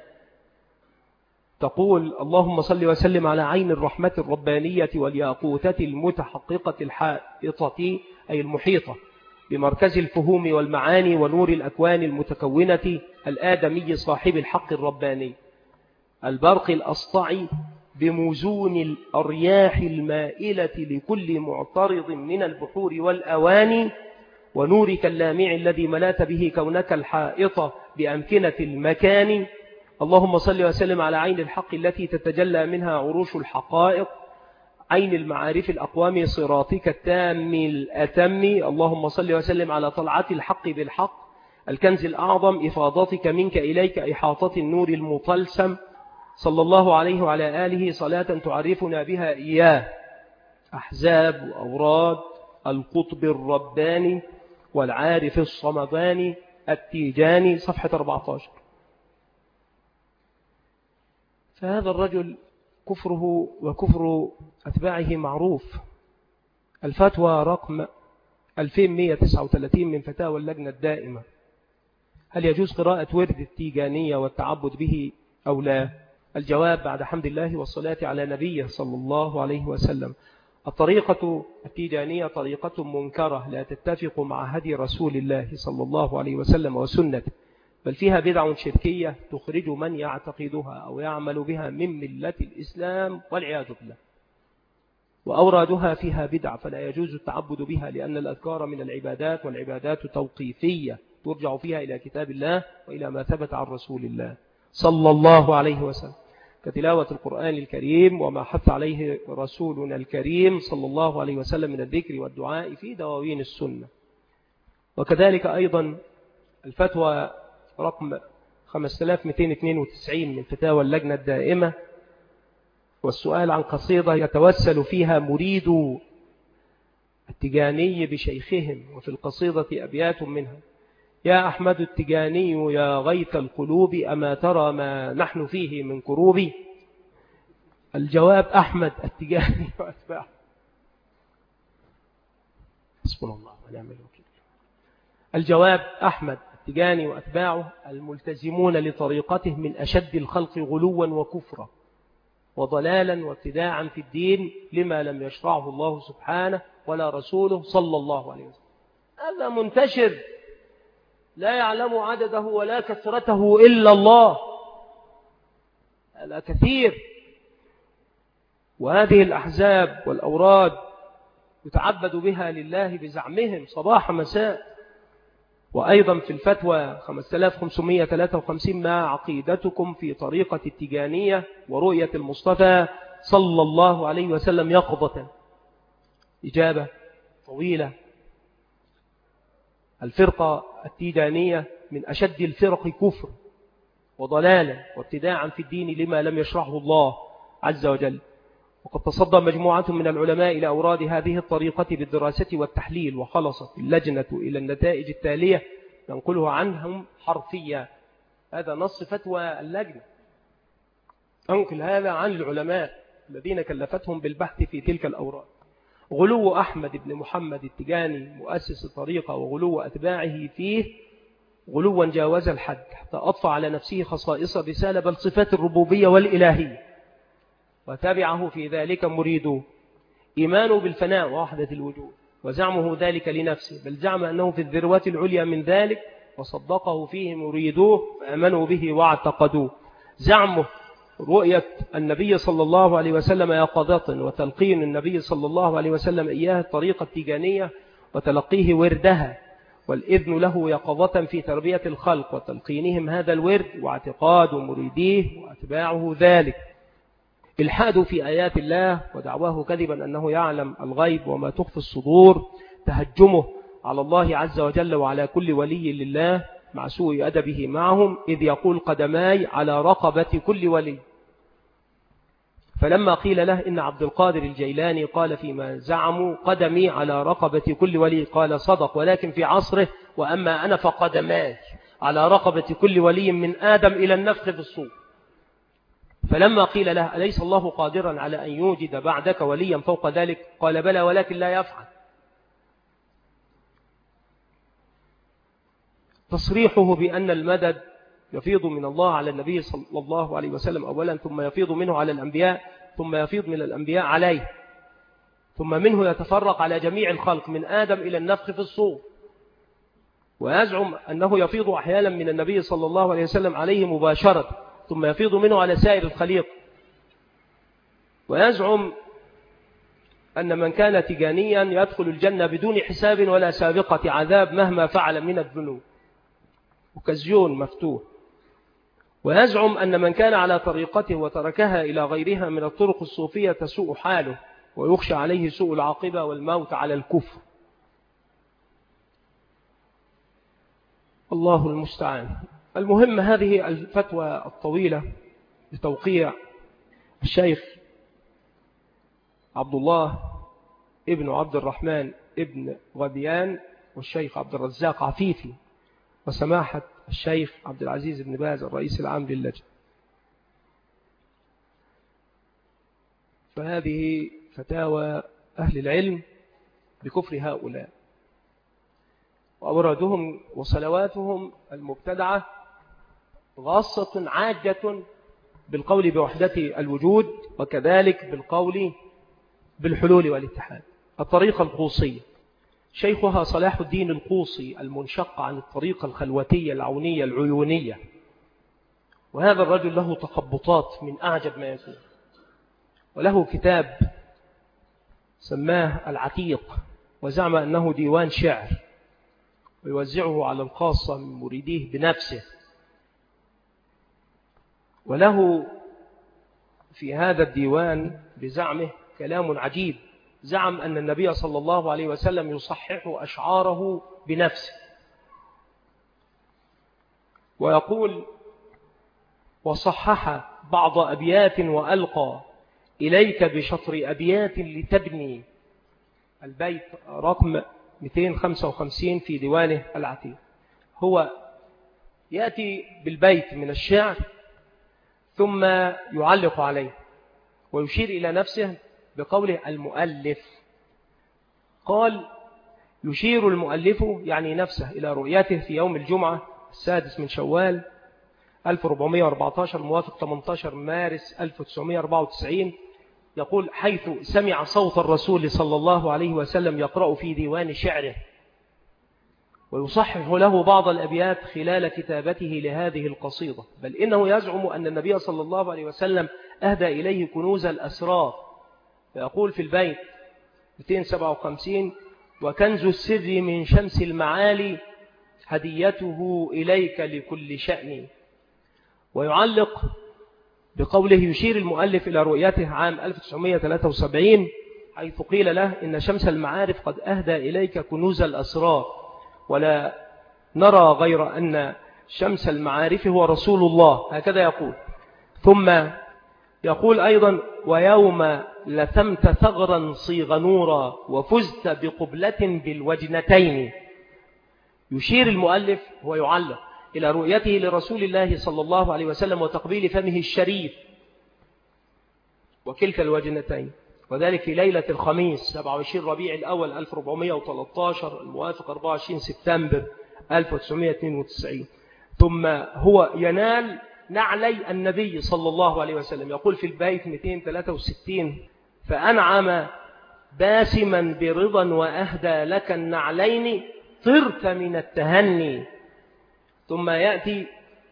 تقول: اللهم صل وسلم على عين الرحمة الربانية والياقوتة المتحققة الحائطة أي المحيطة بمركز الفهوم والمعاني ونور الأكوان المتكونة الآدمي صاحب الحق الرباني البرق الأسطع بمزون الأرياح المائلة لكل معترض من البحور والأواني ونورك اللامع الذي ملات به كونك الحائط بأمكنة المكان. اللهم صل وسلم على عين الحق التي تتجلى منها عروش الحقائق عين المعارف الأقوام صراطك التام الأتم. اللهم صل وسلم على طلعة الحق بالحق الكنز الأعظم إفاضتك منك إليك إحاطة النور المطلسم، صلى الله عليه وعلى آله صلاة تعرفنا بها إياه. أحزاب وأوراد القطب الرباني والعارف الصمداني التيجاني صفحة أربعة عشر. فهذا الرجل كفره وكفر أتباعه معروف. الفتوى رقم ألفين ومئة وتسعة وثلاثين من فتاوى اللجنة الدائمة: هل يجوز قراءة ورد التيجانية والتعبد به أو لا؟ الجواب بعد حمد الله والصلاة على نبيه صلى الله عليه وسلم: الطريقة التيجانية طريقة منكرة لا تتفق مع هدي رسول الله صلى الله عليه وسلم وسنته، بل فيها بدع شركية تخرج من يعتقدها أو يعمل بها من ملة الإسلام والعياذ بالله. وأورادها فيها بدع فلا يجوز التعبد بها، لأن الأذكار من العبادات، والعبادات توقيفية ترجع فيها إلى كتاب الله وإلى ما ثبت عن رسول الله صلى الله عليه وسلم، كتلاوة القرآن الكريم وما حث عليه رسولنا الكريم صلى الله عليه وسلم من الذكر والدعاء في دواوين السنة. وكذلك أيضا الفتوى رقم خمسة آلاف ومئتين واثنين وتسعين من فتاوى اللجنة الدائمة، والسؤال عن قصيدة يتوسل فيها مريد التجاني بشيخهم، وفي القصيدة أبيات منها: يا أحمد التجاني يا غيث القلوب، أما ترى ما نحن فيه من كروب. الجواب: أحمد التجاني وأتباعه. حسبنا الله ونعم الوكيل. الجواب: أحمد التجاني وأتباعه الملتزمون لطريقته من أشد الخلق غلوا وكفرا وضلالا وابتداعا في الدين لما لم يشرعه الله سبحانه ولا رسوله صلى الله عليه وسلم. هذا منتشر لا يعلم عدده ولا كثرته إلا الله، هذا كثير. وهذه الأحزاب والأوراد يتعبد بها لله بزعمهم صباح مساء. وأيضا في الفتوى خمسة آلاف وخمسمئة وثلاثة وخمسين: ما عقيدتكم في طريقة التجانية ورؤية المصطفى صلى الله عليه وسلم يقظة؟ إجابة طويلة: الفرقة التجانية من أشد الفرق كفر وضلالا وابتداعا في الدين لما لم يشرعه الله عز وجل. وقد تصدى مجموعة من العلماء إلى أوراد هذه الطريقة بالدراسة والتحليل، وخلصت اللجنة إلى النتائج التالية ننقلها عنهم حرفيا. هذا نص فتوى اللجنة، أنقل هذا عن العلماء الذين كلفتهم بالبحث في تلك الأوراد: غلو أحمد بن محمد التجاني مؤسس الطريقة وغلو أتباعه فيه غلوا جاوز الحد، حتى أضفى على نفسه خصائص الرسالة بل صفات الربوبية والإلهية، وتبعه في ذلك مريدوه. إيمانه بالفناء ووحدة الوجود وزعمه ذلك لنفسه، بل زعم أنه في الذروة العليا من ذلك، وصدقه فيه مريدوه فأمنوا به واعتقدوه. زعمه رؤية النبي صلى الله عليه وسلم يقظة، وتلقين النبي صلى الله عليه وسلم إياه الطريقة التجانية وتلقيه وردها، والإذن له يقظة في تربية الخلق وتلقينهم هذا الورد، واعتقاد مريديه وأتباعه ذلك. الحاد في آيات الله ودعواه كذبا أنه يعلم الغيب وما تخفي الصدور، تهجمه على الله عز وجل وعلى كل ولي لله مع سوء أدبه معهم، إذ يقول قدماي على رقبة كل ولي. فلما قيل له إن عبد القادر الجيلاني قال فيما زعموا قدمي على رقبة كل ولي، قال صدق، ولكن في عصره: وأما أنا فقدماي على رقبة كل ولي من آدم إلى النفخ في الصور. فلما قيل له: أليس الله قادرا على أن يوجد بعدك وليا فوق ذلك؟ قال: بلى ولكن لا يفعل. تصريحه بأن المدد يفيض من الله على النبي صلى الله عليه وسلم أولا، ثم يفيض منه على الأنبياء، ثم يفيض من الأنبياء عليه، ثم منه يتفرق على جميع الخلق من آدم إلى النفخ في الصور. ويزعم أنه يفيض أحيانا من النبي صلى الله عليه وسلم عليه مباشرة، ثم يفيض منه على سائر الخليق. ويزعم أن من كان تجانيا يدخل الجنة بدون حساب ولا سابقة عذاب مهما فعل من الذنوب، وكزيون مفتوح. ويزعم أن من كان على طريقته وتركها إلى غيرها من الطرق الصوفية تسوء حاله ويخشى عليه سوء العاقبة والموت على الكفر. الله المستعان. المهم، هذه الفتوى الطويلة بتوقيع الشيخ عبد الله ابن عبد الرحمن ابن غديان والشيخ عبد الرزاق عفيفي وسماحة الشيخ عبد العزيز بن باز الرئيس العام للجنة. فهذه فتاوى أهل العلم بكفر هؤلاء وأورادهم وصلواتهم المبتدعة، غاصة عاجة بالقول بوحدة الوجود، وكذلك بالقول بالحلول والاتحاد. الطريقة القوصية شيخها صلاح الدين القوصي المنشق عن الطريقة الخلوتية العونية العيونية، وهذا الرجل له تخبطات من أعجب ما يكون، وله كتاب سماه العتيق، وزعم أنه ديوان شعر ويوزعه على الخاصة من مريديه بنفسه. وله في هذا الديوان بزعمه كلام عجيب، زعم أن النبي صلى الله عليه وسلم يصحح أشعاره بنفسه، ويقول: وصحح بعض أبيات وألقى إليك بشطر أبيات لتبني. البيت رقم مئتين وخمسة وخمسين في ديوانه العتيق. هو يأتي بالبيت من الشعر ثم يعلق عليه ويشير إلى نفسه بقوله المؤلف. قال: يشير المؤلف يعني نفسه إلى رؤيته في يوم الجمعة السادس من شوال ألف وأربعمائة وأربعة عشر موافق ثمانية عشر مارس ألف وتسعمائة وأربعة وتسعين، يقول: حيث سمع صوت الرسول صلى الله عليه وسلم يقرأ في ديوان شعره، ويصحح له بعض الأبيات خلال كتابته لهذه القصيدة، بل إنه يزعم أن النبي صلى الله عليه وسلم أهدى إليه كنوز الأسرار، فيقول في البيت مئتين وسبعة وخمسين: وكنز السر من شمس المعالي هديته إليك لكل شأن. ويعلق بقوله: يشير المؤلف إلى رؤيته عام ألف وتسعمائة وثلاثة وسبعين حيث قيل له إن شمس المعارف قد أهدى إليك كنوز الأسرار، ولا نرى غير أن شمس المعارف هو رسول الله، هكذا يقول. ثم يقول أيضا: ويوم لثمت ثغرا صيغ نورا وفزت بقبلة بالوجنتين. يشير المؤلف ويعلق إلى رؤيته لرسول الله صلى الله عليه وسلم وتقبيل فمه الشريف وكلتا الوجنتين، وذلك في ليلة الخميس سبعة وعشرين ربيع الأول ألف وأربعمائة وثلاثة عشر الموافق أربعة وعشرين سبتمبر ألف وتسعمائة واثنين وتسعين. ثم هو ينال نعلي النبي صلى الله عليه وسلم، يقول في البيت مئتين وثلاثة وستين: فأنعم باسما برضا وأهدى لك النعلين طرت من التهني. ثم يأتي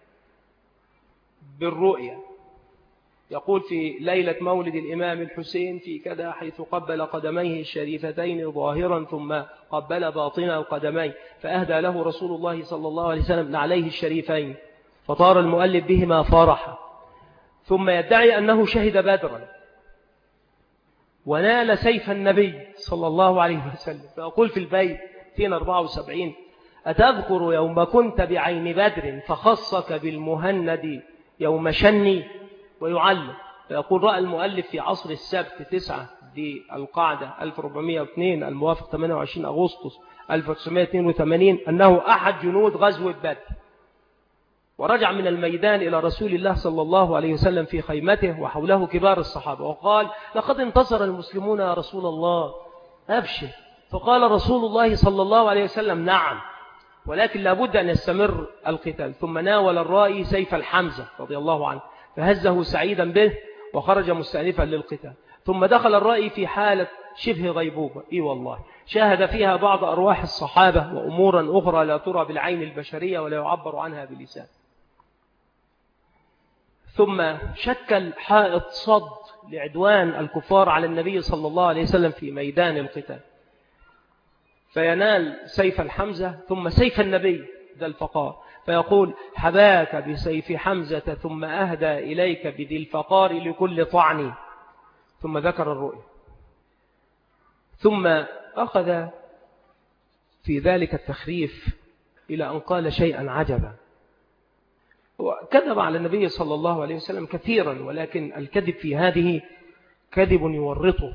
بالرؤيا، يقول في ليلة مولد الإمام الحسين في كذا حيث قبل قدميه الشريفتين ظاهرا ثم قبل باطن القدمين، فأهدى له رسول الله صلى الله عليه وسلم عليه الشريفين فطار المؤلف بهما فرحا. ثم يدعي أنه شهد بدرا ونال سيف النبي صلى الله عليه وسلم، فأقول في البيت مئتين وأربعة وسبعين: أتذكر يوم كنت بعين بدر فخصك بالمهند يوم شني. ويعلم فيقول: رأى المؤلف في عصر السبت تسعة دي القعدة ألف وأربعمائة واثنين الموافق ثمانية وعشرين أغسطس ألف وتسعمائة واثنين وثمانين أنه أحد جنود غزوة بدر، ورجع من الميدان إلى رسول الله صلى الله عليه وسلم في خيمته وحوله كبار الصحابة، وقال: لقد انتصر المسلمون يا رسول الله، أبشر. فقال رسول الله صلى الله عليه وسلم: نعم، ولكن لابد أن يستمر القتال. ثم ناول الرائي سيف الحمزة رضي الله عنه فهزه سعيدا به وخرج مستأنفا للقتال. ثم دخل الرائي في حالة شبه غيبوبة، إي والله، شاهد فيها بعض أرواح الصحابة وأمورا أخرى لا ترى بالعين البشرية ولا يعبر عنها بلسان. ثم شكل حائط صد لعدوان الكفار على النبي صلى الله عليه وسلم في ميدان القتال، فينال سيف الحمزة ثم سيف النبي ذا الفقار، فيقول: حباك بسيف حمزة ثم أهدى إليك بذي الفقار لكل طعن. ثم ذكر الرؤيا، ثم أخذ في ذلك التخريف إلى أن قال شيئا عجبا. وكذب على النبي صلى الله عليه وسلم كثيرا، ولكن الكذب في هذه كذب يورطه.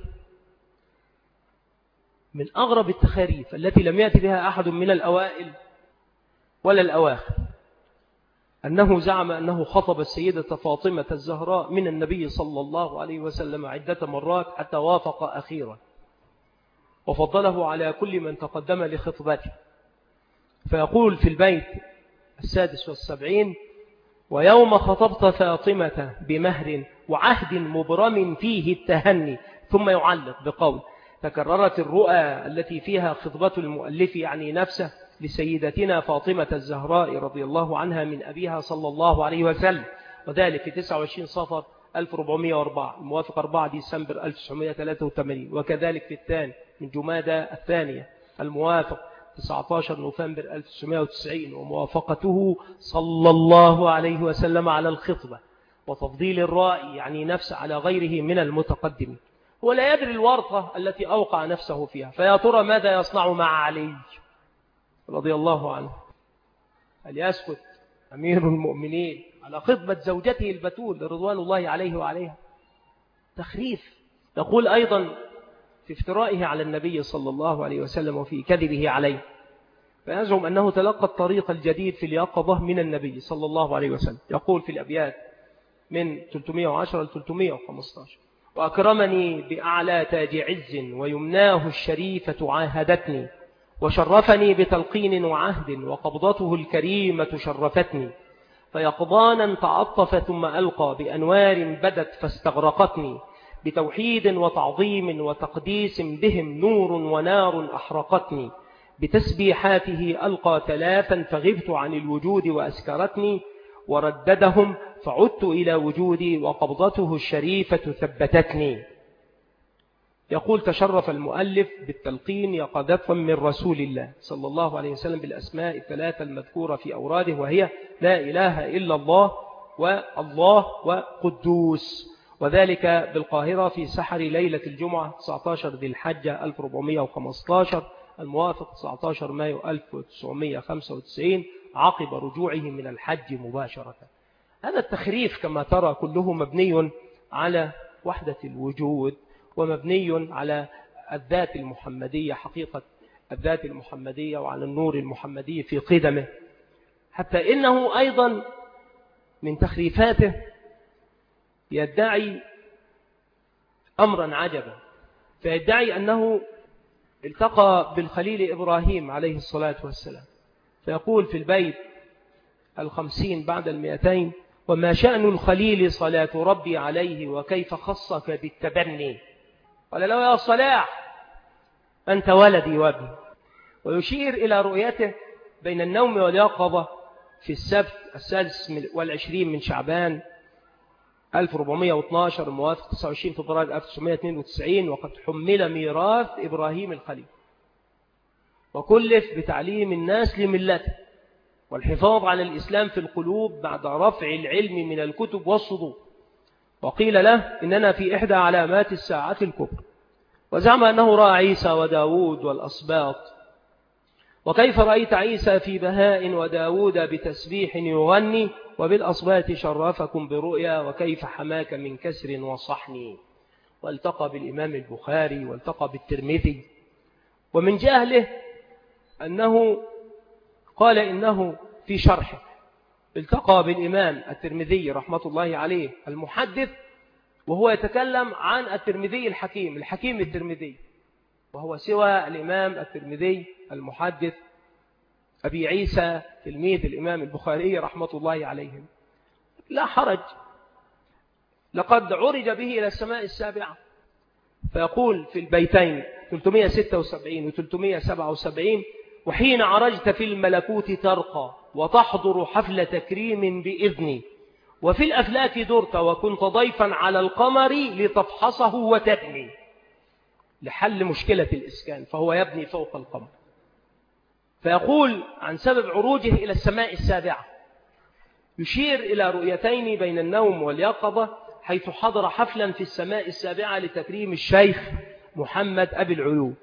من أغرب التخاريف التي لم يأتي بها أحد من الأوائل ولا الأواخر أنه زعم أنه خطب السيدة فاطمة الزهراء من النبي صلى الله عليه وسلم عدة مرات حتى وافق أخيرا، وفضله على كل من تقدم لخطبته. فيقول في البيت السادس والسبعين: ويوم خطبت فاطمة بمهر وعهد مبرم فيه التهني. ثم يعلق بقول: تكررت الرؤى التي فيها خطبة المؤلف يعني نفسه لسيدتنا فاطمة الزهراء رضي الله عنها من أبيها صلى الله عليه وسلم، وذلك في تسعة وعشرين صفر ألف وأربعمائة وأربعة الموافق أربعة ديسمبر ألف وتسعمائة وثلاثة وثمانين، وكذلك في الثاني من جمادى الثانية الموافق تسعة عشر نوفمبر ألف وتسعمائة وتسعين، وموافقته صلى الله عليه وسلم على الخطبة وتفضيل الرأي يعني نفس على غيره من المتقدمين. هو لا يدري الورطة التي أوقع نفسه فيها، فيا ترى ماذا يصنع مع علي رضي الله عنه؟ هل يسكت أمير المؤمنين على خطبة زوجته البتول رضوان الله عليه وعليها؟ تخريف. يقول أيضا في افترائه على النبي صلى الله عليه وسلم وفي كذبه عليه، فيزعم أنه تلقى الطريق الجديد في اليقظة من النبي صلى الله عليه وسلم. يقول في الأبيات من ثلاثمائة وعشرة إلى ثلاثمائة وخمسة عشر: وأكرمني بأعلى تاج عز ويمناه الشريفة عاهدتني، وشرفني بتلقين وعهد وقبضته الكريمة شرفتني، فيقظانا تعطف ثم ألقى بأنوار بدت فاستغرقتني، بتوحيد وتعظيم وتقديس بهم نور ونار أحرقتني، بتسبيحاته ألقى ثلاثا فغبت عن الوجود وأسكرتني، ورددهم فعدت إلى وجودي وقبضته الشريفة ثبتتني. يقول تشرف المؤلف بالتلقين يقظة من رسول الله صلى الله عليه وسلم بالأسماء الثلاثة المذكورة في أوراده، وهي لا إله إلا الله والله وقدوس، وذلك بالقاهرة في سحر ليلة الجمعة تسعة عشر ذي الحجة ألف وأربعمائة وخمسة عشر الموافق تسعة عشر مايو ألف وتسعمائة وخمسة وتسعين عقب رجوعه من الحج مباشرة. هذا التخريف كما ترى كله مبني على وحدة الوجود، ومبني على الذات المحمدية، حقيقة الذات المحمدية، وعلى النور المحمدي في قدمه. حتى إنه أيضا من تخريفاته يدعي أمرا عجبا، فيدعي أنه التقى بالخليل إبراهيم عليه الصلاة والسلام، فيقول في البيت الخمسين بعد المئتين: وما شأن الخليل صلاة ربي عليه وكيف خصك بالتبني؟ قال له: يا صلاح أنت ولدي وابني. ويشير إلى رؤيته بين النوم واليقظة في السبت السادس والعشرين من شعبان ألف وأربعمائة واثني عشر الموافق تسعة وعشرين فبراير ألف وتسعمائة واثنين وتسعين، وقد حمل ميراث إبراهيم الخليل وكلف بتعليم الناس لملته والحفاظ على الإسلام في القلوب بعد رفع العلم من الكتب والصدور. وقيل له: إننا في إحدى علامات الساعة الكبرى. وزعم أنه رأى عيسى وداود والأصباط. وكيف رأيت عيسى في بهاء وداود بتسبيح يغني، وبالأصباط شرفكم برؤيا، وكيف حماك من كسر وصحني. والتقى بالإمام البخاري والتقى بالترمذي. ومن جهله أنه قال إنه في شرحه التقى بالإمام الترمذي رحمة الله عليه المحدث وهو يتكلم عن الترمذي الحكيم الحكيم الترمذي، وهو سوى الإمام الترمذي المحدث أبي عيسى تلميذ الإمام البخاري رحمة الله عليهم. لا حرج، لقد عرج به إلى السماء السابعة. فيقول في البيتين ثلاثمائة وستة وسبعين و ثلاثمائة وسبعة وسبعين: وحين عرجت في الملكوت ترقى وتحضر حفل تكريم بإذني، وفي الأفلاك درت وكنت ضيفا على القمر لتفحصه وتبني. لحل مشكلة الإسكان فهو يبني فوق القمر. فيقول عن سبب عروجه إلى السماء السابعة يشير إلى رؤيتين بين النوم واليقظة، حيث حضر حفلا في السماء السابعة لتكريم الشيخ محمد أبي العيوب،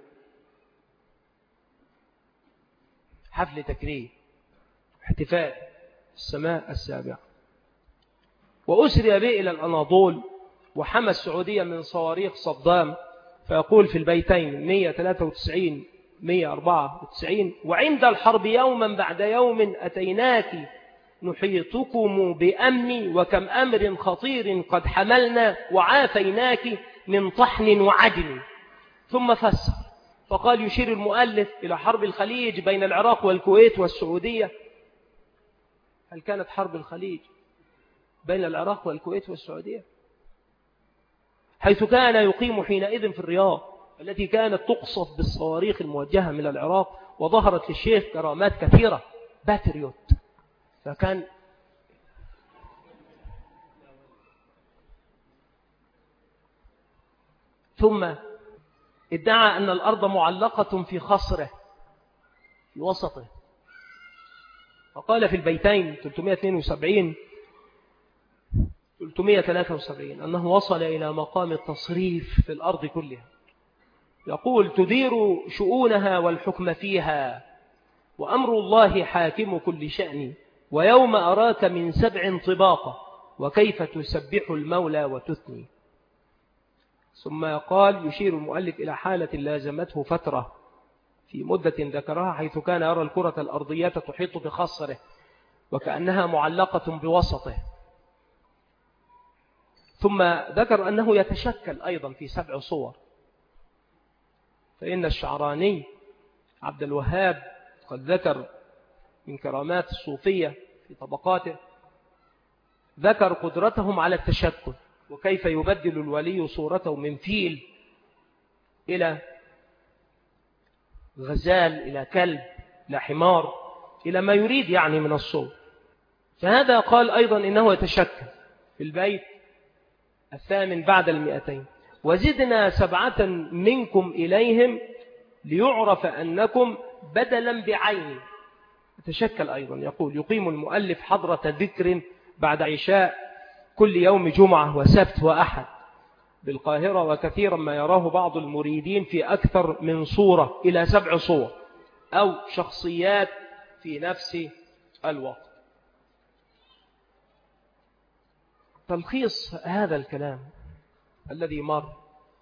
حفل تكريم احتفال في السماء السابعة. وأسري به إلى الأناضول وحمى السعودية من صواريخ صدام. فيقول في البيتين مئة وثلاثة وتسعين مئة وأربعة وتسعين: وعند الحرب يوما بعد يوم أتيناك نحيطكم بأمن، وكم أمر خطير قد حملنا وعافيناك من طحن وعجن. ثم فسر فقال يشير المؤلف إلى حرب الخليج بين العراق والكويت والسعودية. هل كانت حرب الخليج بين العراق والكويت والسعودية؟ حيث كان يقيم حينئذ في الرياض التي كانت تقصف بالصواريخ الموجهة من العراق، وظهرت للشيخ كرامات كثيرة باتريوت. فكان ثم ادعى أن الأرض معلقة في خصره في وسطه، وقال في البيتين ثلاثمائة واثنين وسبعين ثلاثمائة وثلاثة وسبعين أنه وصل إلى مقام التصريف في الأرض كلها. يقول: تدير شؤونها والحكم فيها، وأمر الله حاكم كل شأن، ويوم أراك من سبع طباقة، وكيف تسبح المولى وتثني. ثم قال يشير المؤلف إلى حالة لازمته فترة في مدة ذكرها، حيث كان يرى الكرة الأرضية تحيط بخصره وكأنها معلقة بوسطه. ثم ذكر أنه يتشكل أيضا في سبع صور، فإن الشعراني عبد الوهاب قد ذكر من كرامات الصوفية في طبقاته، ذكر قدرتهم على التشكل، وكيف يبدل الولي صورته من فيل إلى غزال إلى كلب إلى حمار إلى ما يريد يعني من الصور. فهذا قال أيضا إنه يتشكل في البيت الثامن بعد المئتين: وزدنا سبعة منكم إليهم ليعرف أنكم بدلا بعين. يتشكل أيضا. يقول: يقيم المؤلف حضرة ذكر بعد عشاء كل يوم جمعة وسبت وأحد بالقاهرة، وكثيرا ما يراه بعض المريدين في أكثر من صورة إلى سبع صور أو شخصيات في نفس الوقت. تلخيص هذا الكلام الذي مر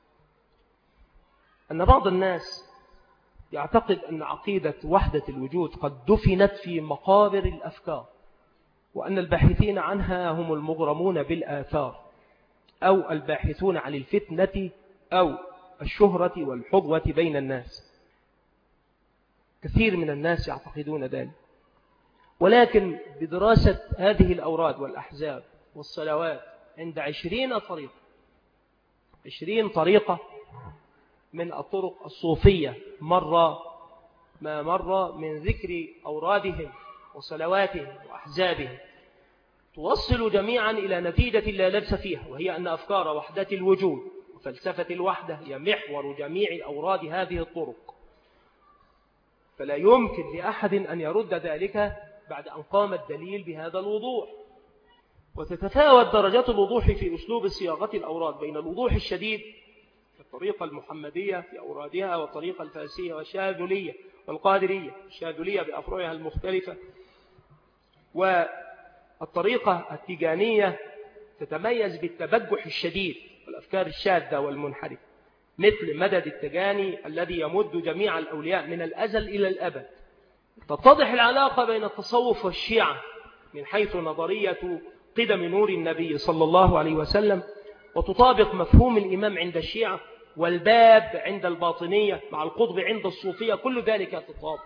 أن بعض الناس يعتقد أن عقيدة وحدة الوجود قد دفنت في مقابر الأفكار، وأن الباحثين عنها هم المغرمون بالآثار، أو الباحثون عن الفتنة أو الشهرة والحظوة بين الناس. كثير من الناس يعتقدون ذلك، ولكن بدراسة هذه الأوراد والأحزاب والصلوات عند عشرين طريقة عشرين طريقة من الطرق الصوفية مر ما مر من ذكر أورادهم وصلواتهم وأحزابهم، توصل جميعا إلى نتيجة لا لبس فيها، وهي أن أفكار وحدة الوجود وفلسفة الوحدة هي محور جميع أوراد هذه الطرق. فلا يمكن لأحد أن يرد ذلك بعد أن قام الدليل بهذا الوضوح. وتتفاوت درجات الوضوح في أسلوب صياغة الأوراد بين الوضوح الشديد في الطريقة المحمدية في أورادها، والطريقة الفاسية والشاذلية والقادرية، الشاذلية بأفرعها المختلفة، والطريقة التيجانية تتميز بالتبجح الشديد والأفكار الشاذة والمنحرفة، مثل مدد التجاني الذي يمد جميع الأولياء من الأزل إلى الأبد. تتضح العلاقة بين التصوف والشيعة من حيث نظرية قدم نور النبي صلى الله عليه وسلم، وتطابق مفهوم الإمام عند الشيعة والباب عند الباطنية مع القطب عند الصوفية، كل ذلك تطابق.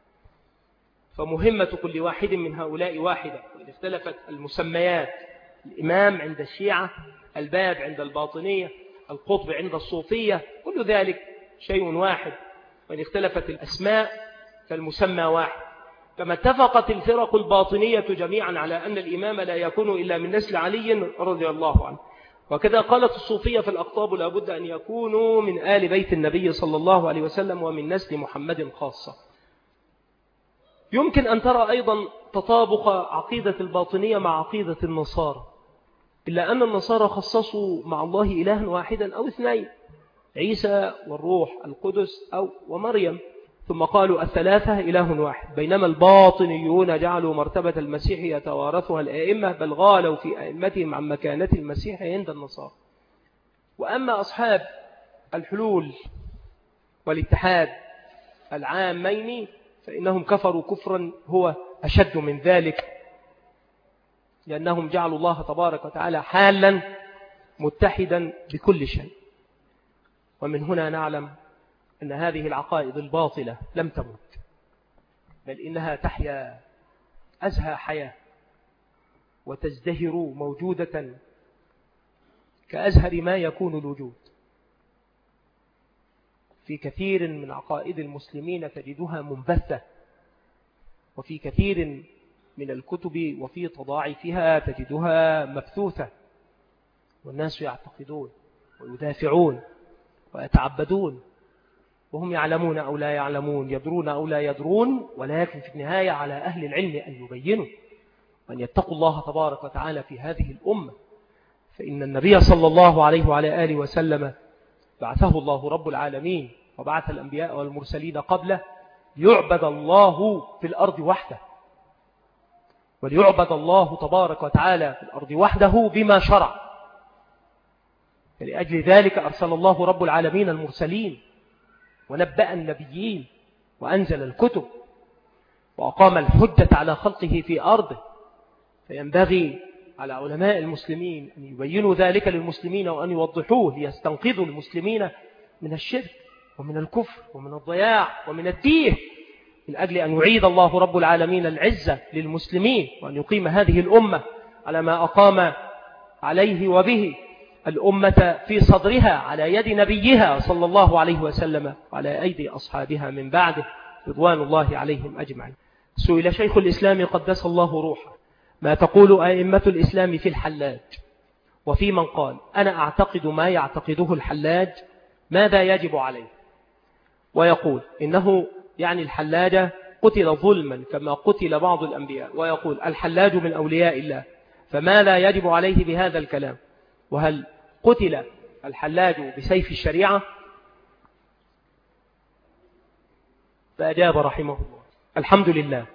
فمهمة كل واحد من هؤلاء واحدة، وإن اختلفت المسميات: الإمام عند الشيعة، الباب عند الباطنية، القطب عند الصوفية، كل ذلك شيء واحد، وإن اختلفت الأسماء فالمسمى واحد. كما اتفقت الفرق الباطنية جميعا على أن الإمام لا يكون إلا من نسل علي رضي الله عنه، وكذا قالت الصوفية في الأقطاب لابد أن يكونوا من آل بيت النبي صلى الله عليه وسلم ومن نسل محمد خاصة. يمكن أن ترى أيضا تطابق عقيدة الباطنية مع عقيدة النصارى، إلا أن النصارى خصصوا مع الله إلها واحدا أو اثنين، عيسى والروح القدس أو ومريم، ثم قالوا الثلاثة إله واحد، بينما الباطنيون جعلوا مرتبة المسيح يتوارثها الآئمة، بل غالوا في أئمتهم عن مكانة المسيح عند النصارى. وأما أصحاب الحلول والاتحاد العامين فإنهم كفروا كفرا هو أشد من ذلك، لأنهم جعلوا الله تبارك وتعالى حالا متحدا بكل شيء. ومن هنا نعلم أن هذه العقائد الباطلة لم تمت، بل إنها تحيا أزهى حياة وتزدهر موجودة كأزهر ما يكون الوجود. في كثير من عقائد المسلمين تجدها منبثة، وفي كثير من الكتب وفي تضاعفها تجدها مبثوثة، والناس يعتقدون ويدافعون ويتعبدون وهم يعلمون أو لا يعلمون، يدرون أو لا يدرون، ولكن في النهاية على أهل العلم أن يبينوا وأن يتقوا الله تبارك وتعالى في هذه الأمة. فإن النبي صلى الله عليه وعلى آله وسلم بعثه الله رب العالمين وبعث الأنبياء والمرسلين قبله ليعبد الله في الأرض وحده، وليعبد الله تبارك وتعالى في الأرض وحده بما شرع. فلأجل ذلك أرسل الله رب العالمين المرسلين ونبأ النبيين وأنزل الكتب وأقام الحجة على خلقه في أرضه. فينبغي على علماء المسلمين أن يبينوا ذلك للمسلمين وأن يوضحوه ليستنقذوا المسلمين من الشرك ومن الكفر ومن الضياع ومن الدين، من أجل أن يعيد الله رب العالمين العزة للمسلمين، وأن يقيم هذه الأمة على ما أقام عليه وبه الأمة في صدرها على يد نبيها صلى الله عليه وسلم وعلى أيدي أصحابها من بعده رضوان الله عليهم أجمعين. سئل شيخ الإسلام قدس الله روحه: ما تقول أئمة الإسلام في الحلاج؟ وفي من قال: أنا أعتقد ما يعتقده الحلاج، ماذا يجب عليه؟ ويقول إنه يعني الحلاج قتل ظلما كما قتل بعض الأنبياء، ويقول الحلاج من أولياء الله، فما لا يجب عليه بهذا الكلام؟ وهل قتل الحلاج بسيف الشريعة؟ فأجاب رحمه الله: الحمد لله،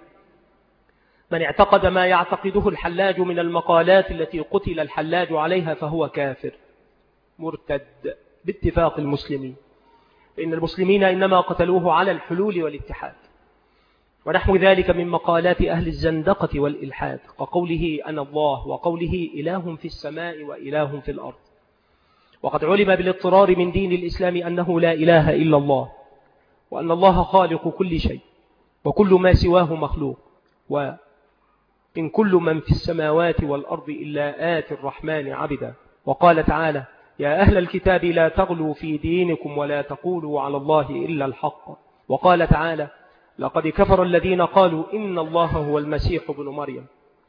من اعتقد ما يعتقده الحلاج من المقالات التي قتل الحلاج عليها فهو كافر مرتد باتفاق المسلمين، فإن المسلمين إنما قتلوه على الحلول والاتحاد، ونحو ذلك من مقالات أهل الزندقة والإلحاد، وقوله أنا الله، وقوله إله في السماء وإله في الأرض. وقد علم بالاضطرار من دين الإسلام أنه لا إله إلا الله، وأن الله خالق كل شيء، وكل ما سواه مخلوق، وإن كل من في السماوات والأرض إلا آتي الرحمن عبدا. وقال تعالى: يا أهل الكتاب لا تغلوا في دينكم ولا تقولوا على الله إلا الحق. وقال تعالى: لقد كفر الذين قالوا إن الله هو المسيح ابن مريم.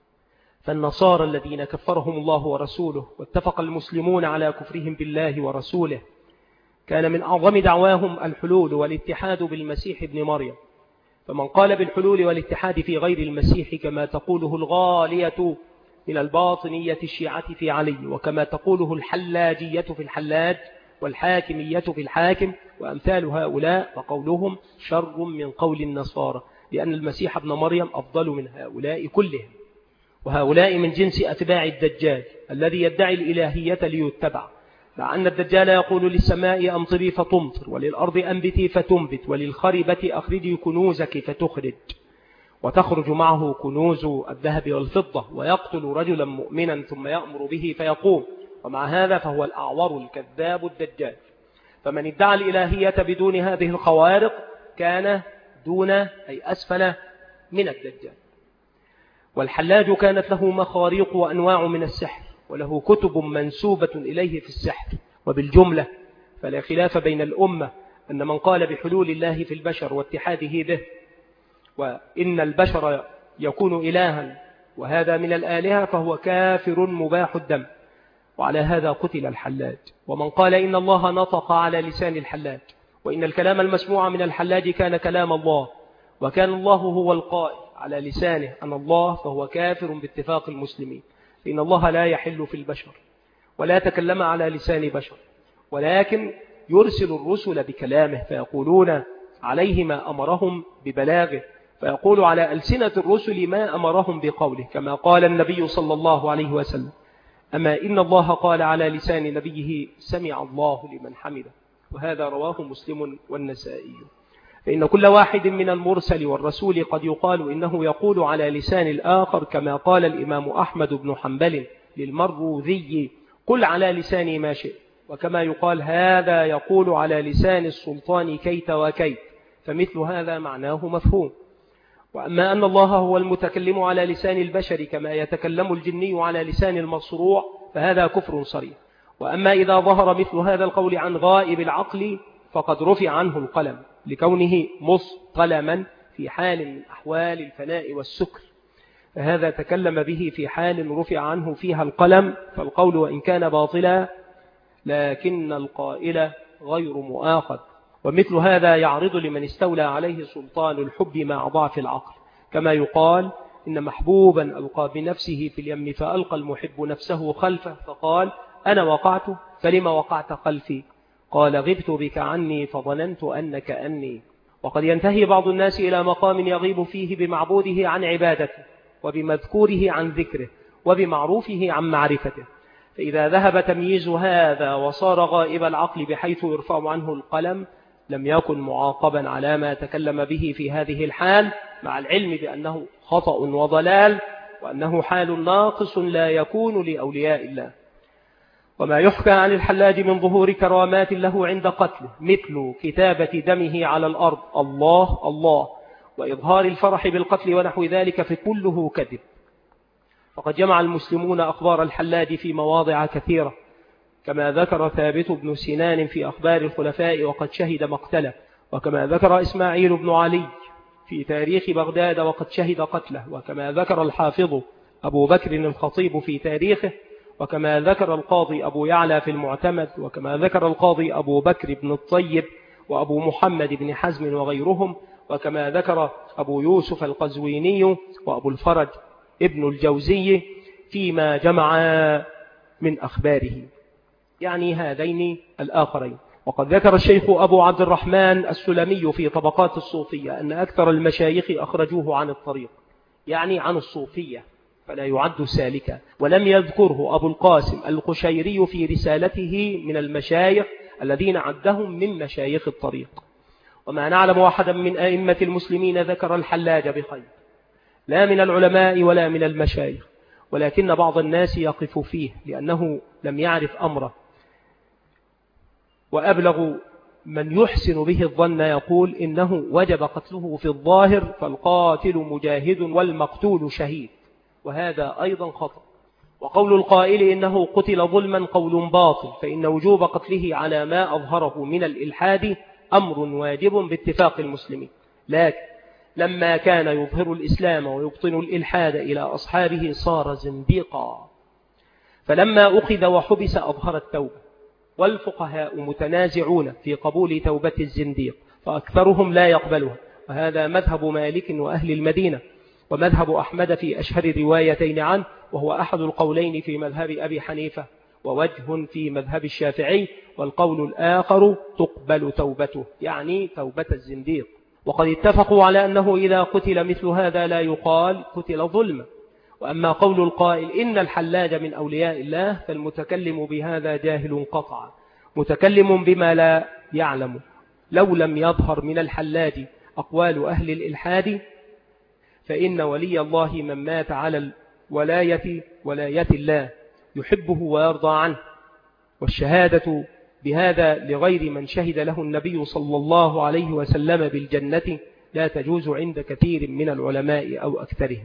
فالنصارى الذين كفرهم الله ورسوله واتفق المسلمون على كفرهم بالله ورسوله كان من أعظم دعواهم الحلول والاتحاد بالمسيح ابن مريم. فمن قال بالحلول والاتحاد في غير المسيح كما تقوله الغالية من الباطنية الشيعة في علي، وكما تقوله الحلاجية في الحلاج والحاكمية في الحاكم وأمثال هؤلاء، وقولهم شر من قول النصارى، لأن المسيح ابن مريم أفضل من هؤلاء كلهم. وهؤلاء من جنس أتباع الدجال الذي يدعي الإلهية ليتبع، مع أن الدجال يقول للسماء أمطري فتمطر، وللأرض أنبتي فتنبت، وللخربة أخرجي كنوزك فتخرج، وتخرج معه كنوز الذهب والفضة، ويقتل رجلا مؤمنا ثم يأمر به فيقوم. ومع هذا فهو الأعور الكذاب الدجال. فمن ادعى الإلهية بدون هذه الخوارق كان دون أي أسفل من الدجال. والحلاج كانت له مخاريق وأنواع من السحر، وله كتب منسوبة إليه في السحر. وبالجملة فلا خلاف بين الأمة أن من قال بحلول الله في البشر واتحاده به، وإن البشر يكون إلها وهذا من الآلهة، فهو كافر مباح الدم. وعلى هذا قتل الحلاج. ومن قال إن الله نطق على لسان الحلاج، وإن الكلام المسموع من الحلاج كان كلام الله، وكان الله هو القائل على لسانه أن الله، فهو كافر باتفاق المسلمين، لأن الله لا يحل في البشر ولا تكلم على لسان بشر، ولكن يرسل الرسل بكلامه فيقولون عليه ما أمرهم ببلاغه، فيقول على ألسنة الرسل ما أمرهم بقوله، كما قال النبي صلى الله عليه وسلم: أما إن الله قال على لسان نبيه سمع الله لمن حمده. وهذا رواه مسلم والنسائي. فإن كل واحد من المرسل والرسول قد يقال إنه يقول على لسان الآخر، كما قال الإمام أحمد بن حنبل للمروذي: قل على لساني ما شئت. وكما يقال هذا يقول على لسان السلطان كيت وكيت، فمثل هذا معناه مفهوم. وأما أن الله هو المتكلم على لسان البشر كما يتكلم الجني على لسان المصروع، فهذا كفر صريح. وأما إذا ظهر مثل هذا القول عن غائب العقل فقد رفع عنه القلم لكونه مصطلما في حال من أحوال الفناء والسكر، فهذا تكلم به في حال رفع عنه فيها القلم، فالقول وإن كان باطلا لكن القائل غير مؤاخذ. ومثل هذا يعرض لمن استولى عليه سلطان الحب مع ضعف العقل، كما يقال إن محبوبا ألقى بنفسه في اليم فألقى المحب نفسه خلفه فقال أنا وقعت فلما وقعت خلفي؟ قال غبت بك عني فظننت أنك أني. وقد ينتهي بعض الناس إلى مقام يغيب فيه بمعبوده عن عبادته، وبمذكوره عن ذكره، وبمعروفه عن معرفته، فإذا ذهب تمييز هذا وصار غائب العقل بحيث يرفع عنه القلم لم يكن معاقبا على ما تكلم به في هذه الحال، مع العلم بأنه خطأ وضلال، وأنه حال ناقص لا يكون لأولياء الله. وما يحكى عن الحلاج من ظهور كرامات له عند قتله مثل كتابة دمه على الأرض الله الله، وإظهار الفرح بالقتل ونحو ذلك فكله كذب. فقد جمع المسلمون أخبار الحلاج في مواضع كثيرة، كما ذكر ثابت بن سنان في أخبار الخلفاء وقد شهد مقتله، وكما ذكر إسماعيل بن علي في تاريخ بغداد وقد شهد قتله، وكما ذكر الحافظ أبو بكر الخطيب في تاريخه، وكما ذكر القاضي أبو يعلى في المعتمد، وكما ذكر القاضي أبو بكر بن الطيب وأبو محمد بن حزم وغيرهم، وكما ذكر أبو يوسف القزويني وأبو الفرج ابن الجوزي فيما جمع من أخباره، يعني هذين الآخرين. وقد ذكر الشيخ أبو عبد الرحمن السلمي في طبقات الصوفية أن أكثر المشايخ أخرجوه عن الطريق، يعني عن الصوفية، فلا يعد سالكا. ولم يذكره أبو القاسم القشيري في رسالته من المشايخ الذين عدهم من مشايخ الطريق. وما نعلم أحدا من أئمة المسلمين ذكر الحلاج بخير، لا من العلماء ولا من المشايخ، ولكن بعض الناس يقف فيه لأنه لم يعرف أمره. وأبلغ من يحسن به الظن يقول إنه وجب قتله في الظاهر، فالقاتل مجاهد والمقتول شهيد، وهذا أيضا خطأ. وقول القائل إنه قتل ظلما قول باطل، فإن وجوب قتله على ما أظهره من الإلحاد أمر واجب باتفاق المسلمين، لكن لما كان يظهر الإسلام ويبطن الإلحاد إلى أصحابه صار زنديقا، فلما أخذ وحبس أظهر التوبة. والفقهاء متنازعون في قبول توبة الزنديق، فأكثرهم لا يقبلها، وهذا مذهب مالك وأهل المدينة، ومذهب أحمد في أشهر روايتين عنه، وهو أحد القولين في مذهب أبي حنيفة، ووجه في مذهب الشافعي، والقول الآخر تقبل توبته، يعني توبة الزنديق. وقد اتفقوا على أنه إذا قتل مثل هذا لا يقال قتل ظلما. وأما قول القائل إن الحلاج من أولياء الله فالمتكلم بهذا جاهل قطعا، متكلم بما لا يعلم. لو لم يظهر من الحلاج أقوال أهل الإلحاد فإن ولي الله من مات على الولاية ولاية الله يحبه ويرضى عنه، والشهادة بهذا لغير من شهد له النبي صلى الله عليه وسلم بالجنة لا تجوز عند كثير من العلماء أو أكثرهم.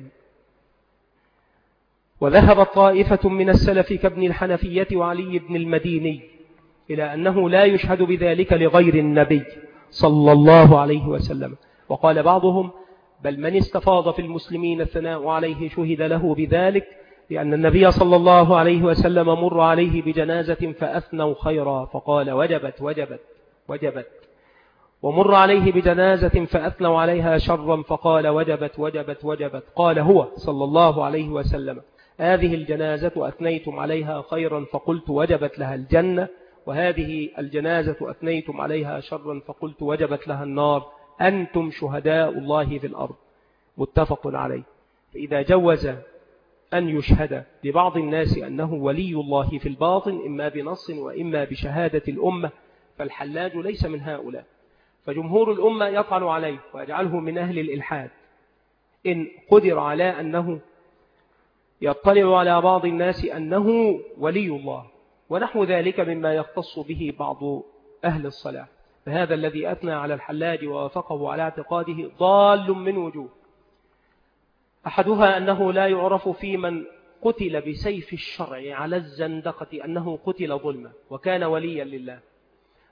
وذهب طائفة من السلف كابن الحنفية وعلي بن المديني إلى أنه لا يشهد بذلك لغير النبي صلى الله عليه وسلم، وقال بعضهم بل من استفاض في المسلمين الثناء عليه شهد له بذلك، لأن النبي صلى الله عليه وسلم مر عليه بجنازة فأثنوا خيرا فقال وجبت وجبت وجبت، ومر عليه بجنازة فأثنوا عليها شرا فقال وجبت وجبت وجبت. قال هو صلى الله عليه وسلم هذه الجنازة أثنيتم عليها خيرا فقلت وجبت لها الجنة، وهذه الجنازة أثنيتم عليها شرا فقلت وجبت لها النار، أنتم شهداء الله في الأرض. متفق عليه. فإذا جوز أن يشهد لبعض الناس أنه ولي الله في الباطن إما بنص وإما بشهادة الأمة، فالحلاج ليس من هؤلاء، فجمهور الأمة يطعن عليه ويجعله من أهل الإلحاد إن قدر على أنه يطلع على بعض الناس أنه ولي الله، ونحو ذلك مما يختص به بعض أهل الصلاة. فهذا الذي أثنى على الحلاج ووافقه على اعتقاده ضال من وجوه، أحدها أنه لا يعرف في من قتل بسيف الشرع على الزندقة أنه قتل ظلما وكان وليا لله،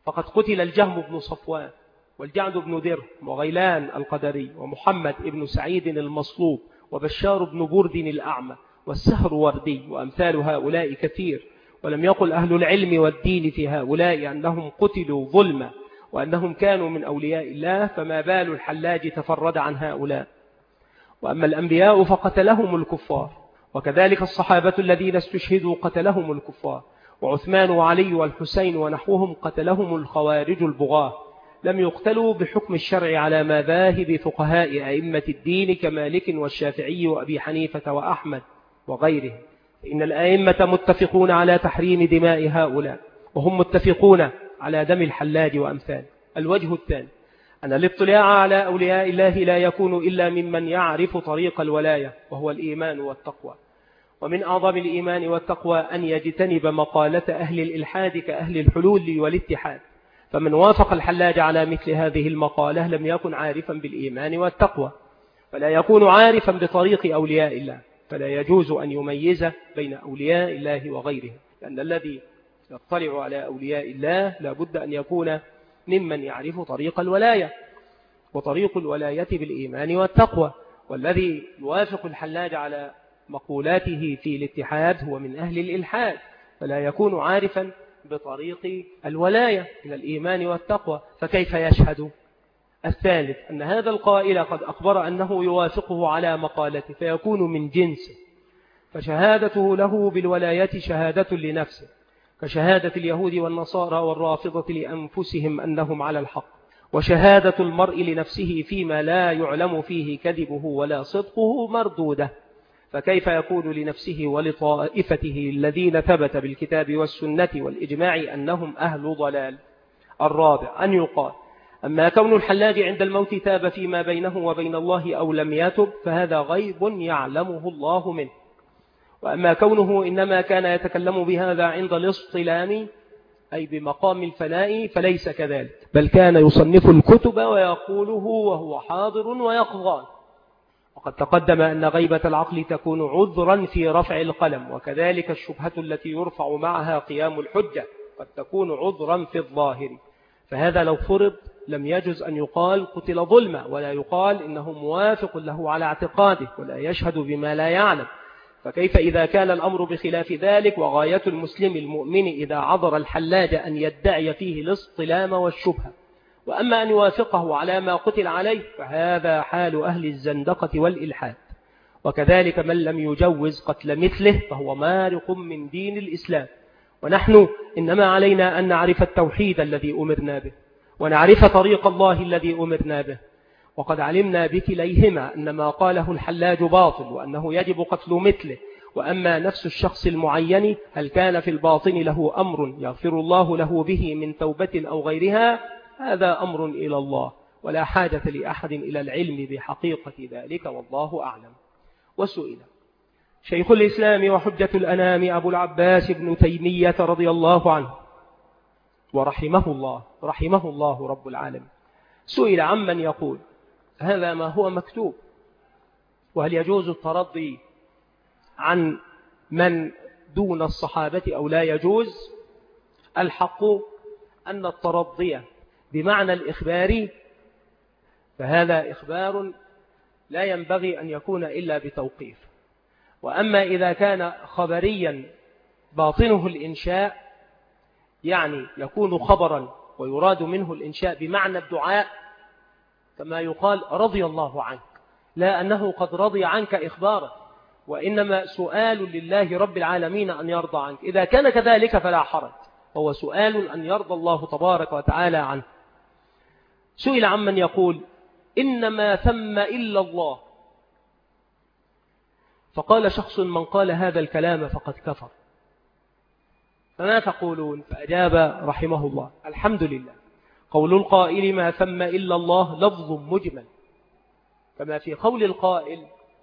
فقد قتل الجهم بن صفوان والجعد بن درهم وغيلان القدري ومحمد بن سعيد المصلوب وبشار بن برد الأعمى والسهر وردي وأمثال هؤلاء كثير. ولم يقل أهل العلم والدين في هؤلاء أنهم قتلوا ظلما وأنهم كانوا من أولياء الله، فما بال الحلاج تفرد عن هؤلاء. وأما الأنبياء فقتلهم الكفار، وكذلك الصحابة الذين استشهدوا قتلهم الكفار، وعثمان وعلي والحسين ونحوهم قتلهم الخوارج البغاة. لم يقتلوا بحكم الشرع على مذاهب فقهاء أئمة الدين كمالك والشافعي وأبي حنيفة وأحمد وغيرهم، إن الأئمة متفقون على تحريم دماء هؤلاء، وهم متفقون على دم الحلاج وأمثال. الوجه الثاني أن الاطلاع على أولياء الله لا يكون إلا ممن يعرف طريق الولاية، وهو الإيمان والتقوى. ومن أعظم الإيمان والتقوى أن يجتنب مقالة أهل الإلحاد كأهل الحلول والاتحاد، فمن وافق الحلاج على مثل هذه المقالة لم يكن عارفا بالإيمان والتقوى، فلا يكون عارفا بطريق أولياء الله، فلا يجوز أن يميز بين أولياء الله وغيرهم، لأن الذي يطلع على أولياء الله لا بد أن يكون ممن يعرف طريق الولاية، وطريق الولاية بالإيمان والتقوى. والذي يوافق الحلاج على مقولاته في الاتحاد هو من أهل الإلحاد، فلا يكون عارفا بطريق الولاية إلى الإيمان والتقوى، فكيف يشهد؟ الثالث أن هذا القائل قد أخبر أنه يوافقه على مقالته فيكون من جنسه، فشهادته له بالولاية شهادة لنفسه، كشهادة اليهود والنصارى والرافضة لأنفسهم أنهم على الحق، وشهادة المرء لنفسه فيما لا يعلم فيه كذبه ولا صدقه مردودة، فكيف يكون لنفسه ولطائفته الذين ثبت بالكتاب والسنة والإجماع أنهم أهل ضلال؟ الرابع أن يقال أما كون الحلاج عند الموت تاب فيما بينه وبين الله أو لم يتب فهذا غيب يعلمه الله منه، وأما كونه إنما كان يتكلم بهذا عند الاصطلام أي بمقام الفناء فليس كذلك، بل كان يصنف الكتب ويقوله وهو حاضر ويقظان. وقد تقدم أن غيبة العقل تكون عذرا في رفع القلم، وكذلك الشبهة التي يرفع معها قيام الحجة قد تكون عذرا في الظاهر، فهذا لو فرض لم يجوز أن يقال قتل ظلما، ولا يقال إنه موافق له على اعتقاده ولا يشهد بما لا يعلم. فكيف إذا كان الأمر بخلاف ذلك، وغاية المسلم المؤمن إذا عذر الحلاج أن يدعي فيه الاصطلام والشبهة، وأما أن يوافقه على ما قتل عليه فهذا حال أهل الزندقة والإلحاد. وكذلك من لم يجوز قتل مثله فهو مارق من دين الإسلام. ونحن إنما علينا أن نعرف التوحيد الذي أمرنا به، ونعرف طريق الله الذي أمرنا به، وقد علمنا بكليهما أن ما قاله الحلاج باطل وأنه يجب قتل مثله. وأما نفس الشخص المعين هل كان في الباطن له أمر يغفر الله له به من توبة أو غيرها، هذا أمر إلى الله، ولا حاجة لأحد إلى العلم بحقيقة ذلك، والله أعلم. وسئل شيخ الإسلام وحجة الأنام أبو العباس ابن تيمية رضي الله عنه ورحمه الله رحمه الله رب العالمين، سئل عمن يقول هذا ما هو مكتوب، وهل يجوز الترضي عن من دون الصحابة أو لا يجوز؟ الحق أن الترضي بمعنى الإخبار فهذا إخبار لا ينبغي أن يكون إلا بتوقيف. وأما إذا كان خبريا باطنه الإنشاء، يعني يكون خبرا ويراد منه الإنشاء بمعنى الدعاء، كما يقال رضي الله عنك، لا أنه قد رضي عنك إخبارا، وإنما سؤال لله رب العالمين أن يرضى عنك. إذا كان كذلك فلا حرج، هو سؤال أن يرضى الله تبارك وتعالى عنه. سئل عمن يقول إنما ثم إلا الله، فقال شخص من قال هذا الكلام فقد كفر، فما تقولون؟ فأجاب رحمه الله الحمد لله، قول القائل ما ثم إلا الله لفظ مجمل، كما في قول القائل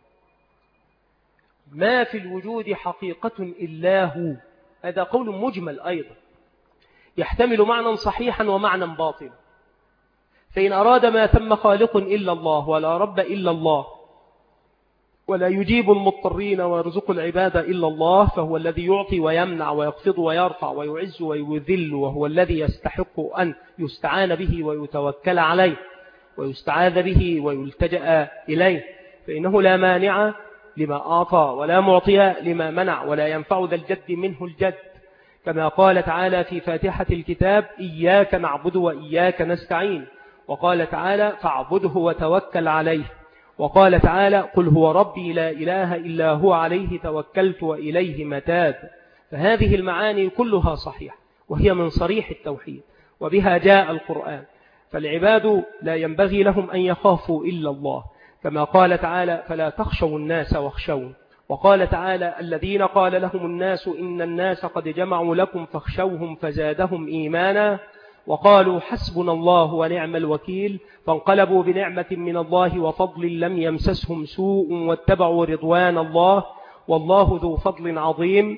ما في الوجود حقيقة إلا هو، هذا قول مجمل أيضا يحتمل معنى صحيحا ومعنى باطلا. فإن أراد ما ثم خالق إلا الله ولا رب إلا الله ولا يجيب المضطرين ويرزق العباد إلا الله، فهو الذي يعطي ويمنع ويخفض ويرفع ويعز ويذل، وهو الذي يستحق أن يستعان به ويتوكل عليه ويستعاذ به ويلتجأ إليه، فإنه لا مانع لما أعطى ولا معطي لما منع، ولا ينفع ذا الجد منه الجد، كما قال تعالى في فاتحة الكتاب: إياك نعبد وإياك نستعين. وقال تعالى: فاعبده وتوكل عليه. وقال تعالى: قل هو ربي لا إله إلا هو عليه توكلت وإليه متاب. فهذه المعاني كلها صحيحة، وهي من صريح التوحيد، وبها جاء القرآن. فالعباد لا ينبغي لهم أن يخافوا إلا الله، كما قال تعالى: فلا تخشوا الناس واخشون. وقال تعالى: الذين قال لهم الناس إن الناس قد جمعوا لكم فاخشوهم فزادهم إيمانا وقالوا حسبنا الله ونعم الوكيل، فانقلبوا بنعمة من الله وفضل لم يمسسهم سوء واتبعوا رضوان الله والله ذو فضل عظيم.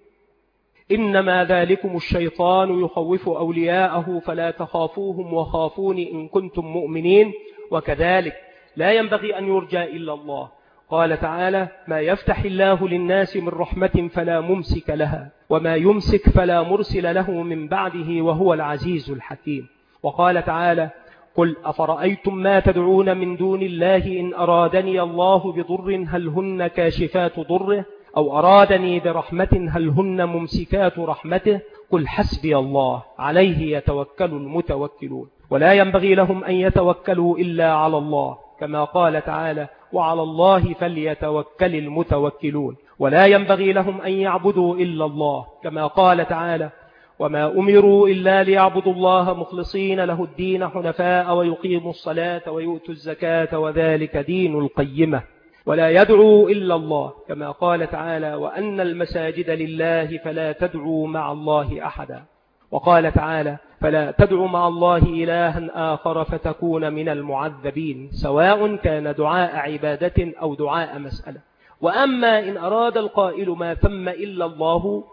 إنما ذلكم الشيطان يخوف أولياءه فلا تخافوهم وخافون إن كنتم مؤمنين. وكذلك لا ينبغي أن يرجى إلا الله. قال تعالى: ما يفتح الله للناس من رحمة فلا ممسك لها وما يمسك فلا مرسل له من بعده وهو العزيز الحكيم. وقال تعالى: قل أفرأيتم ما تدعون من دون الله إن أرادني الله بضر هل هن كاشفات ضره أو أرادني برحمة هل هن ممسكات رحمته قل حسبي الله عليه يتوكل المتوكلون. ولا ينبغي لهم أن يتوكلوا إلا على الله، كما قال تعالى: وعلى الله فليتوكل المتوكلون. ولا ينبغي لهم أن يعبدوا إلا الله، كما قال تعالى: وما أمروا إلا ليعبدوا الله مخلصين له الدين حنفاء ويقيموا الصلاة ويؤتوا الزكاة وذلك دين القيمة. ولا يدعو إلا الله، كما قال تعالى: وأن المساجد لله فلا تدعوا مع الله أحدا. وقال تعالى: فلا تدعوا مع الله إلها آخر فتكون من المعذبين، سواء كان دعاء عبادة أو دعاء مسألة. وأما إن أراد القائل ما ثم إلا الله،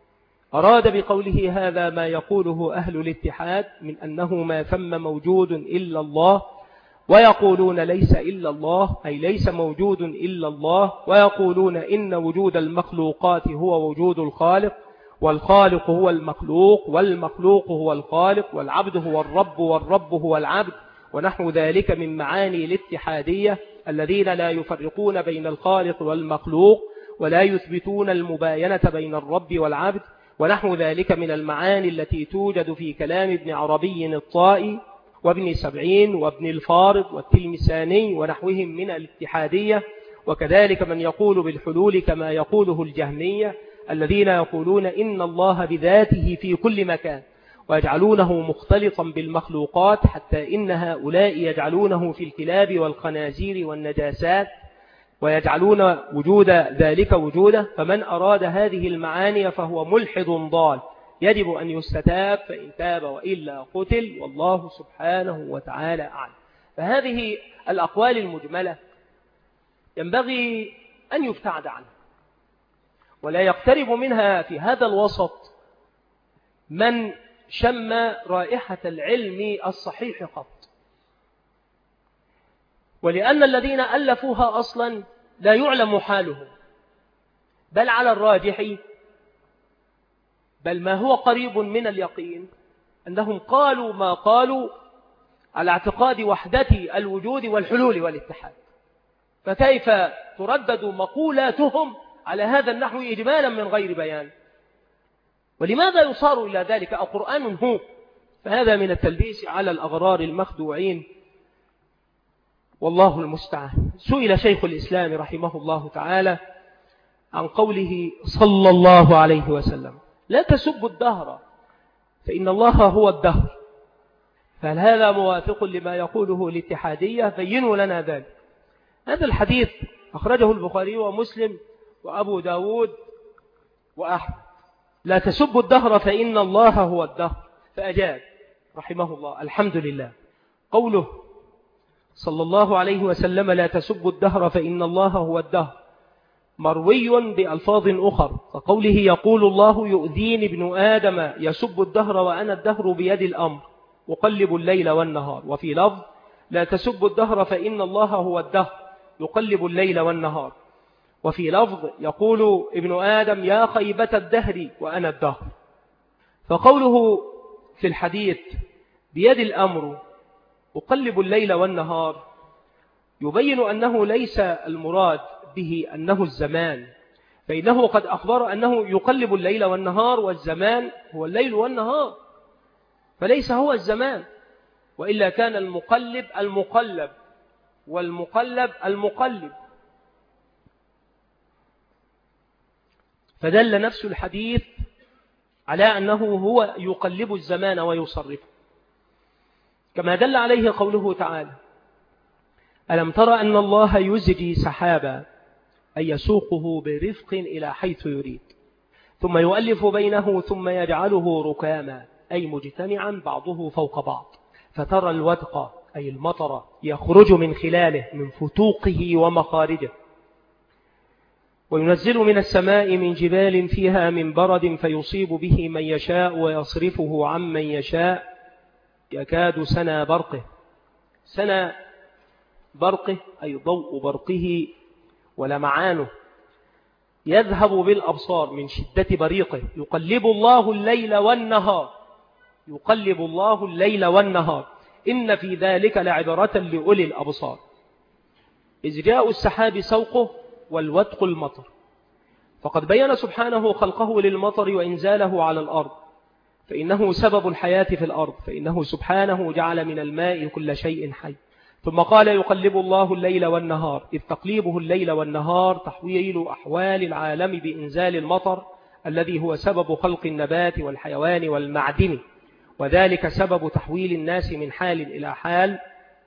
أراد بقوله هذا ما يقوله أهل الاتحاد من أنه ما ثم موجود إلا الله، ويقولون ليس إلا الله، أي ليس موجود إلا الله، ويقولون إن وجود المخلوقات هو وجود الخالق، والخالق هو المخلوق، والمخلوق هو الخالق، والعبد هو الرب، والرب هو العبد، ونحو ذلك من معاني الاتحادية الذين لا يفرقون بين الخالق والمخلوق، ولا يثبتون المباينة بين الرب والعبد، ونحو ذلك من المعاني التي توجد في كلام ابن عربي الطائي وابن سبعين وابن الفارض والتلمساني ونحوهم من الاتحادية. وكذلك من يقول بالحلول كما يقوله الجهمية الذين يقولون إن الله بذاته في كل مكان، ويجعلونه مختلطا بالمخلوقات، حتى إن هؤلاء يجعلونه في الكلاب والخنازير والنجاسات، ويجعلون وجود ذلك وجوده. فمن أراد هذه المعاني فهو ملحد ضال، يجب أن يستتاب، فإن تاب وإلا قتل، والله سبحانه وتعالى أعلم. فهذه الأقوال المجملة ينبغي أن يبتعد عنها، ولا يقترب منها في هذا الوسط من شم رائحة العلم الصحيح قط، ولأن الذين ألفوها أصلا لا يعلم حالهم، بل على الراجح بل ما هو قريب من اليقين أنهم قالوا ما قالوا على اعتقاد وحدة الوجود والحلول والاتحاد، فكيف تردد مقولاتهم على هذا النحو إجمالا من غير بيان؟ ولماذا يصار إلى ذلك؟ القرآن هو، فهذا من التلبيس على الأغرار المخدوعين، والله المستعان. سئل شيخ الإسلام رحمه الله تعالى عن قوله صلى الله عليه وسلم: لا تسبوا الدهر فإن الله هو الدهر، فهل هذا موافق لما يقوله الاتحادية؟ بينوا لنا ذلك. هذا الحديث أخرجه البخاري ومسلم وأبو داود وأحمد: لا تسبوا الدهر فإن الله هو الدهر. فأجاب رحمه الله: الحمد لله، قوله صلى الله عليه وسلم لا تسبوا الدهر فإن الله هو الدهر مروي بألفاظ أخر، فقوله يقول الله يؤذيني ابن آدم يسب الدهر وأنا الدهر بيد الأمر أقلب الليل والنهار. وفي لفظ لا تسبوا الدهر فإن الله هو الدهر يقلب الليل والنهار. وفي لفظ يقول ابن آدم يا خيبة الدهر وأنا الدهر. فقوله في الحديث بيد الأمر أقلب الليل والنهار يبين أنه ليس المراد به أنه الزمان، فإنه قد أخبر أنه يقلب الليل والنهار، والزمان هو الليل والنهار، فليس هو الزمان، وإلا كان المقلب المقلب والمقلب المقلب. فدل نفس الحديث على أنه هو يقلب الزمان ويصرفه، كما دل عليه قوله تعالى ألم تر أن الله يزجي سحابا أي يسوقه برفق إلى حيث يريد ثم يؤلف بينه ثم يجعله ركاما أي مجتمعا بعضه فوق بعض، فترى الودق أي المطر يخرج من خلاله من فتوقه ومخارجه، وينزل من السماء من جبال فيها من برد فيصيب به من يشاء ويصرفه عن من يشاء يكاد سنا برقه. سنا برقه أي ضوء برقه ولمعانه يذهب بالأبصار من شدة بريقه. يقلب الله الليل والنهار، يقلب الله الليل والنهار إن في ذلك لعبرة لأولي الأبصار. إذ جاء السحاب سوقه والودق المطر، فقد بين سبحانه خلقه للمطر وإنزاله على الأرض، فإنه سبب الحياة في الأرض، فإنه سبحانه جعل من الماء كل شيء حي. ثم قال يقلب الله الليل والنهار، إذ تقليبه الليل والنهار تحويل أحوال العالم بإنزال المطر الذي هو سبب خلق النبات والحيوان والمعدن، وذلك سبب تحويل الناس من حال إلى حال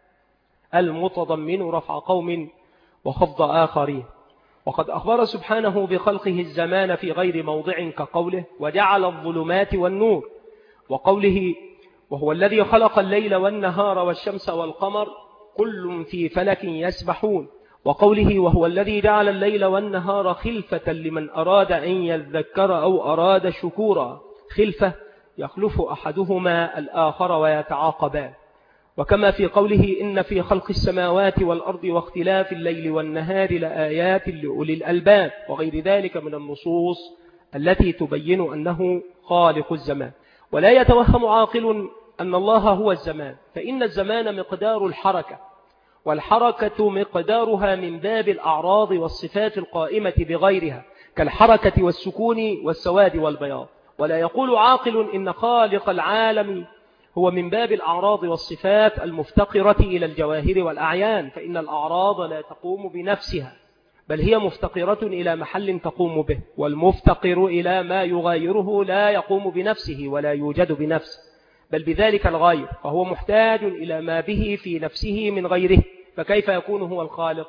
المتضمن رفع قوم وخفض آخرين. وقد أخبر سبحانه بخلقه الزمان في غير موضع كقوله وجعل الظلمات والنور، وقوله وهو الذي خلق الليل والنهار والشمس والقمر كل في فلك يسبحون، وقوله وهو الذي جعل الليل والنهار خلفة لمن أراد أن يذكر أو أراد شكورا. خلفة يخلف أحدهما الآخر ويتعاقبان، وكما في قوله إن في خلق السماوات والأرض واختلاف الليل والنهار لآيات لأولي الألباب، وغير ذلك من النصوص التي تبين أنه خالق الزمان. ولا يتوهم عاقل أن الله هو الزمان، فإن الزمان مقدار الحركة، والحركة مقدارها من باب الأعراض والصفات القائمة بغيرها كالحركة والسكون والسواد والبياض. ولا يقول عاقل إن خالق العالم هو من باب الأعراض والصفات المفتقرة إلى الجواهر والأعيان، فإن الأعراض لا تقوم بنفسها بل هي مفتقرة إلى محل تقوم به، والمفتقر إلى ما يغايره لا يقوم بنفسه ولا يوجد بنفسه بل بذلك الغاير، فهو محتاج إلى ما به في نفسه من غيره، فكيف يكون هو الخالق؟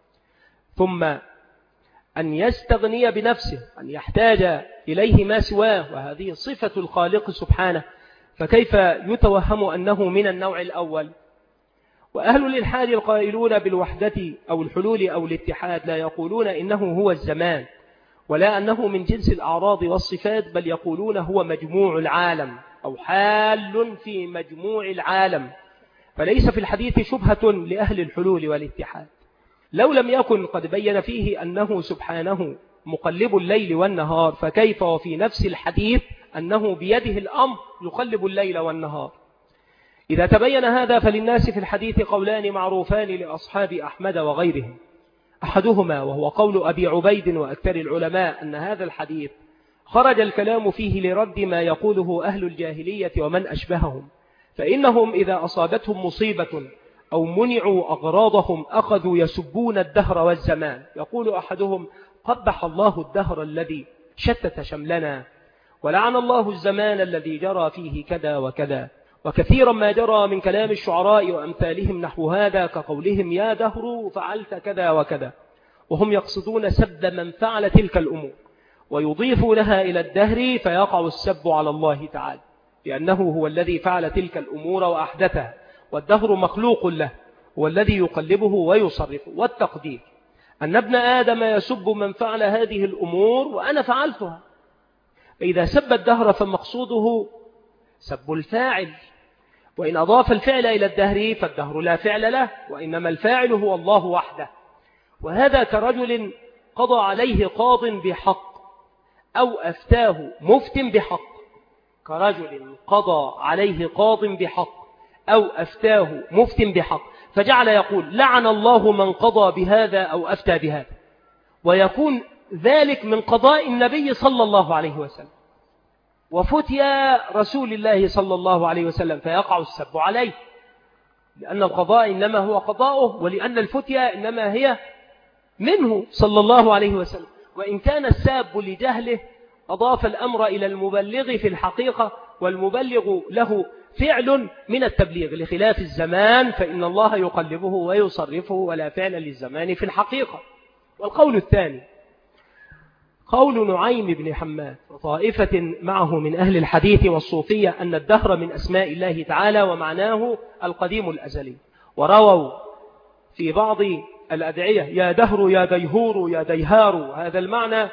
ثم أن يستغني بنفسه، أن يحتاج إليه ما سواه، وهذه صفة الخالق سبحانه، فكيف يتوهم أنه من النوع الأول؟ وأهل الإلحاد القائلون بالوحدة أو الحلول أو الاتحاد لا يقولون إنه هو الزمان ولا أنه من جنس الأعراض والصفات، بل يقولون هو مجموع العالم أو حال في مجموع العالم. فليس في الحديث شبهة لأهل الحلول والاتحاد، لو لم يكن قد بين فيه أنه سبحانه مقلب الليل والنهار، فكيف وفي نفس الحديث أنه بيده الأمر يقلب الليل والنهار؟ إذا تبين هذا فللناس في الحديث قولان معروفان لأصحاب أحمد وغيرهم، أحدهما وهو قول أبي عبيد وأكثر العلماء أن هذا الحديث خرج الكلام فيه لرد ما يقوله أهل الجاهلية ومن أشبههم، فإنهم إذا أصابتهم مصيبة أو منعوا أغراضهم أخذوا يسبون الدهر والزمان. يقول أحدهم قبح الله الدهر الذي شتت شملنا، ولعن الله الزمان الذي جرى فيه كذا وكذا. وكثيرا ما جرى من كلام الشعراء وأمثالهم نحو هذا كقولهم يا دهر فعلت كذا وكذا، وهم يقصدون سب من فعل تلك الأمور ويضيفوا لها إلى الدهر، فيقع السب على الله تعالى لأنه هو الذي فعل تلك الأمور وأحدثها، والدهر مخلوق له والذي يقلبه ويصرفه. والتقدير أن ابن آدم يسب من فعل هذه الأمور وأنا فعلتها، فإذا سب الدهر فمقصوده سب الفاعل، وإن أضاف الفعل إلى الدهر فالدهر لا فعل له، وإنما الفاعل هو الله وحده. وهذا كرجل قضى عليه قاض بحق أو أفتاه مفت بحق، كرجل قضى عليه قاض بحق أو أفتاه مفت بحق، فجعل يقول لعن الله من قضى بهذا أو أفتى بهذا، ويكون ذلك من قضاء النبي صلى الله عليه وسلم وفتيا رسول الله صلى الله عليه وسلم، فيقع السب عليه، لأن القضاء إنما هو قضاؤه، ولأن الفتيا إنما هي منه صلى الله عليه وسلم. وإن كان الساب لجهله أضاف الأمر إلى المبلغ في الحقيقة، والمبلغ له فعل من التبليغ لخلاف الزمان، فإن الله يقلبه ويصرفه ولا فعل للزمان في الحقيقة. والقول الثاني قول نعيم بن حماد وطائفة معه من أهل الحديث والصوفية أن الدهر من أسماء الله تعالى ومعناه القديم الأزلي، ورووا في بعض الأدعية يا دهر يا ديهور يا ديهار، هذا المعنى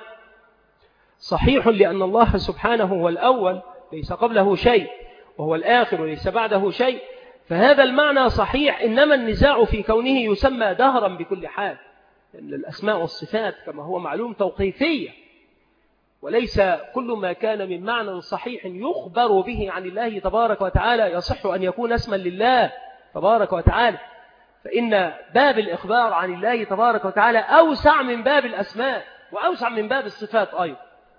صحيح لأن الله سبحانه هو الأول ليس قبله شيء، وهو الآخر ليس بعده شيء، فهذا المعنى صحيح، إنما النزاع في كونه يسمى دهرا بكل حال، لأن الأسماء والصفات كما هو معلوم توقيفية، وليس كل ما كان من معنى صحيح يخبر به عن الله تبارك وتعالى يصح أن يكون اسما لله تبارك وتعالى، فإن باب الإخبار عن الله تبارك وتعالى أوسع من باب الأسماء وأوسع من باب الصفات أيضا.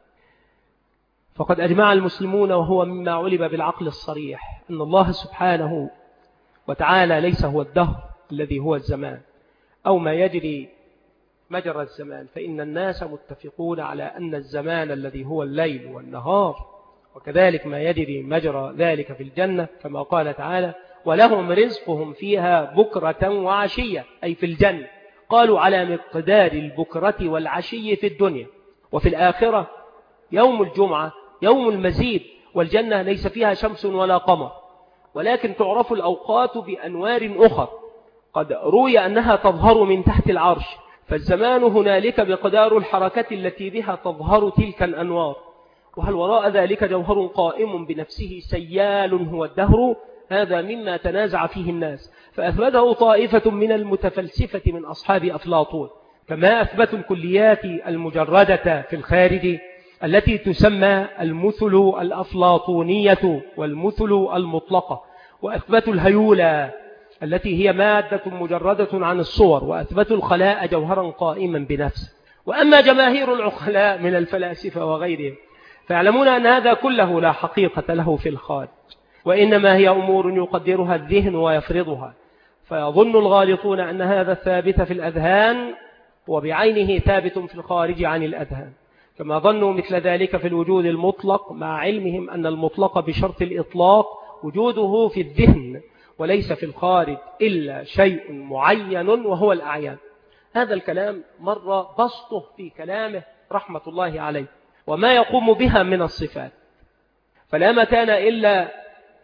فقد أجمع المسلمون، وهو مما علم بالعقل الصريح، أن الله سبحانه وتعالى ليس هو الدهر الذي هو الزمان أو ما يجري مجرى الزمان، فإن الناس متفقون على أن الزمان الذي هو الليل والنهار، وكذلك ما يجري مجرى ذلك في الجنة، كما قال تعالى ولهم رزقهم فيها بكرة وعشية، أي في الجنة، قالوا على مقدار البكرة والعشي في الدنيا، وفي الآخرة يوم الجمعة يوم المزيد، والجنة ليس فيها شمس ولا قمر، ولكن تعرف الأوقات بأنوار أخر قد روي أنها تظهر من تحت العرش، فالزمان هنالك بقدار الحركة التي بها تظهر تلك الأنوار، وهل وراء ذلك جوهر قائم بنفسه سيال هو الدهر، هذا مما تنازع فيه الناس، فأثبته طائفة من المتفلسفة من أصحاب أفلاطون، كما أثبتوا الكليات المجردة في الخارج التي تسمى المثل الأفلاطونية والمثل المطلقة، وأثبتوا الهيولة التي هي مادة مجردة عن الصور، وأثبتوا الخلاء جوهرا قائما بنفسه. وأما جماهير العقلاء من الفلاسفة وغيرهم فيعلمون أن هذا كله لا حقيقة له في الخارج، وإنما هي أمور يقدرها الذهن ويفرضها، فيظن الغالطون أن هذا الثابت في الأذهان وبعينه ثابت في الخارج عن الأذهان، كما ظنوا مثل ذلك في الوجود المطلق، مع علمهم أن المطلق بشرط الإطلاق وجوده في الذهن وليس في الخارج إلا شيء معين وهو الأعيان. هذا الكلام مر بسطه في كلامه رحمة الله عليه، وما يقوم بها من الصفات، فلا مكان إلا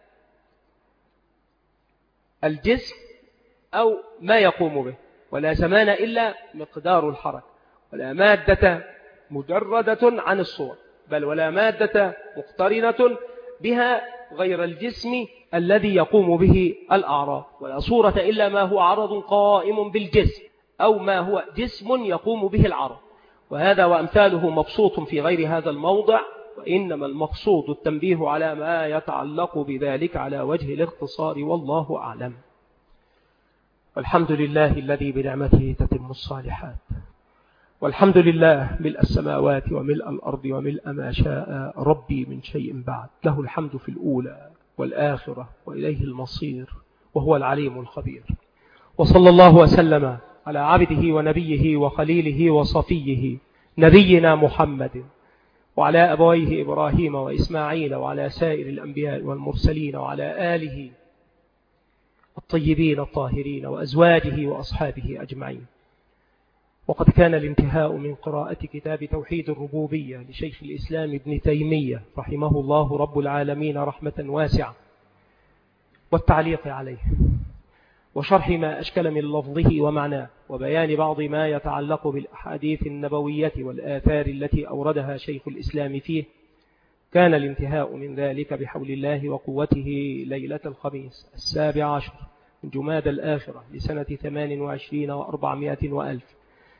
الجسم أو ما يقوم به، ولا زمان إلا مقدار الحركة، ولا مادة مجردة عن الصور، بل ولا مادة مقترنة بها غير الجسم الذي يقوم به الأعراض، ولا صورة إلا ما هو عرض قائم بالجسم أو ما هو جسم يقوم به العرض، وهذا وأمثاله مبسوط في غير هذا الموضع، وإنما المقصود التنبيه على ما يتعلق بذلك على وجه الاختصار، والله أعلم. والحمد لله الذي بنعمته تتم الصالحات، والحمد لله ملء السماوات وملء الأرض وملء ما شاء ربي من شيء بعد، له الحمد في الأولى والآخرة وإليه المصير، وهو العليم الخبير. وصلى الله وسلم على عبده ونبيه وخليله وصفيه نبينا محمد، وعلى أبويه إبراهيم وإسماعيل، وعلى سائر الأنبياء والمرسلين، وعلى آله الطيبين الطاهرين وأزواجه وأصحابه أجمعين. وقد كان الانتهاء من قراءة كتاب توحيد الربوبية لشيخ الإسلام ابن تيمية رحمه الله رب العالمين رحمة واسعة، والتعليق عليه وشرح ما أشكل من لفظه ومعناه، وبيان بعض ما يتعلق بالأحاديث النبوية والآثار التي أوردها شيخ الإسلام فيه. كان الانتهاء من ذلك بحول الله وقوته ليلة الخميس السابع عشر من جماد الآخرة لسنة ثمان وعشرين وأربعمائة وألف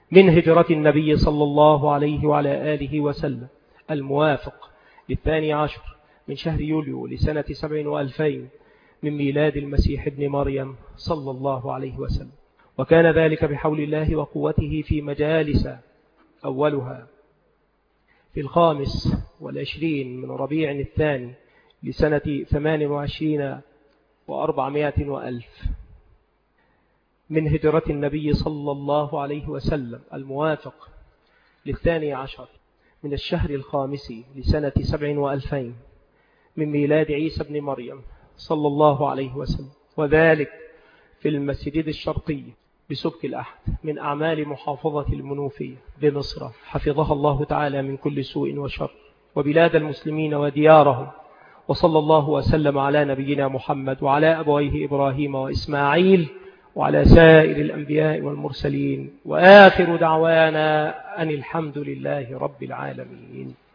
من هجرة النبي صلى الله عليه وعلى آله وسلم الموافق للثاني عشر من شهر يوليو لسنة سبع وألفين من ميلاد المسيح ابن مريم صلى الله عليه وسلم. وكان ذلك بحول الله وقوته في مجالس، أولها في الخامس والعشرين من ربيع الثاني لسنة ثمان وعشرين وأربعمائة وألف من هجرة النبي صلى الله عليه وسلم الموافق للثاني عشر من الشهر الخامس لسنة سبع وألفين من ميلاد عيسى ابن مريم صلى الله عليه وسلم، وذلك في المسجد الشرقي بسبك الأحد من أعمال محافظة المنوفية بمصر، حفظها الله تعالى من كل سوء وشر، وبلاد المسلمين وديارهم. وصلى الله وسلم على نبينا محمد وعلى أبويه إبراهيم وإسماعيل وعلى سائر الأنبياء والمرسلين، وآخر دعوانا أن الحمد لله رب العالمين.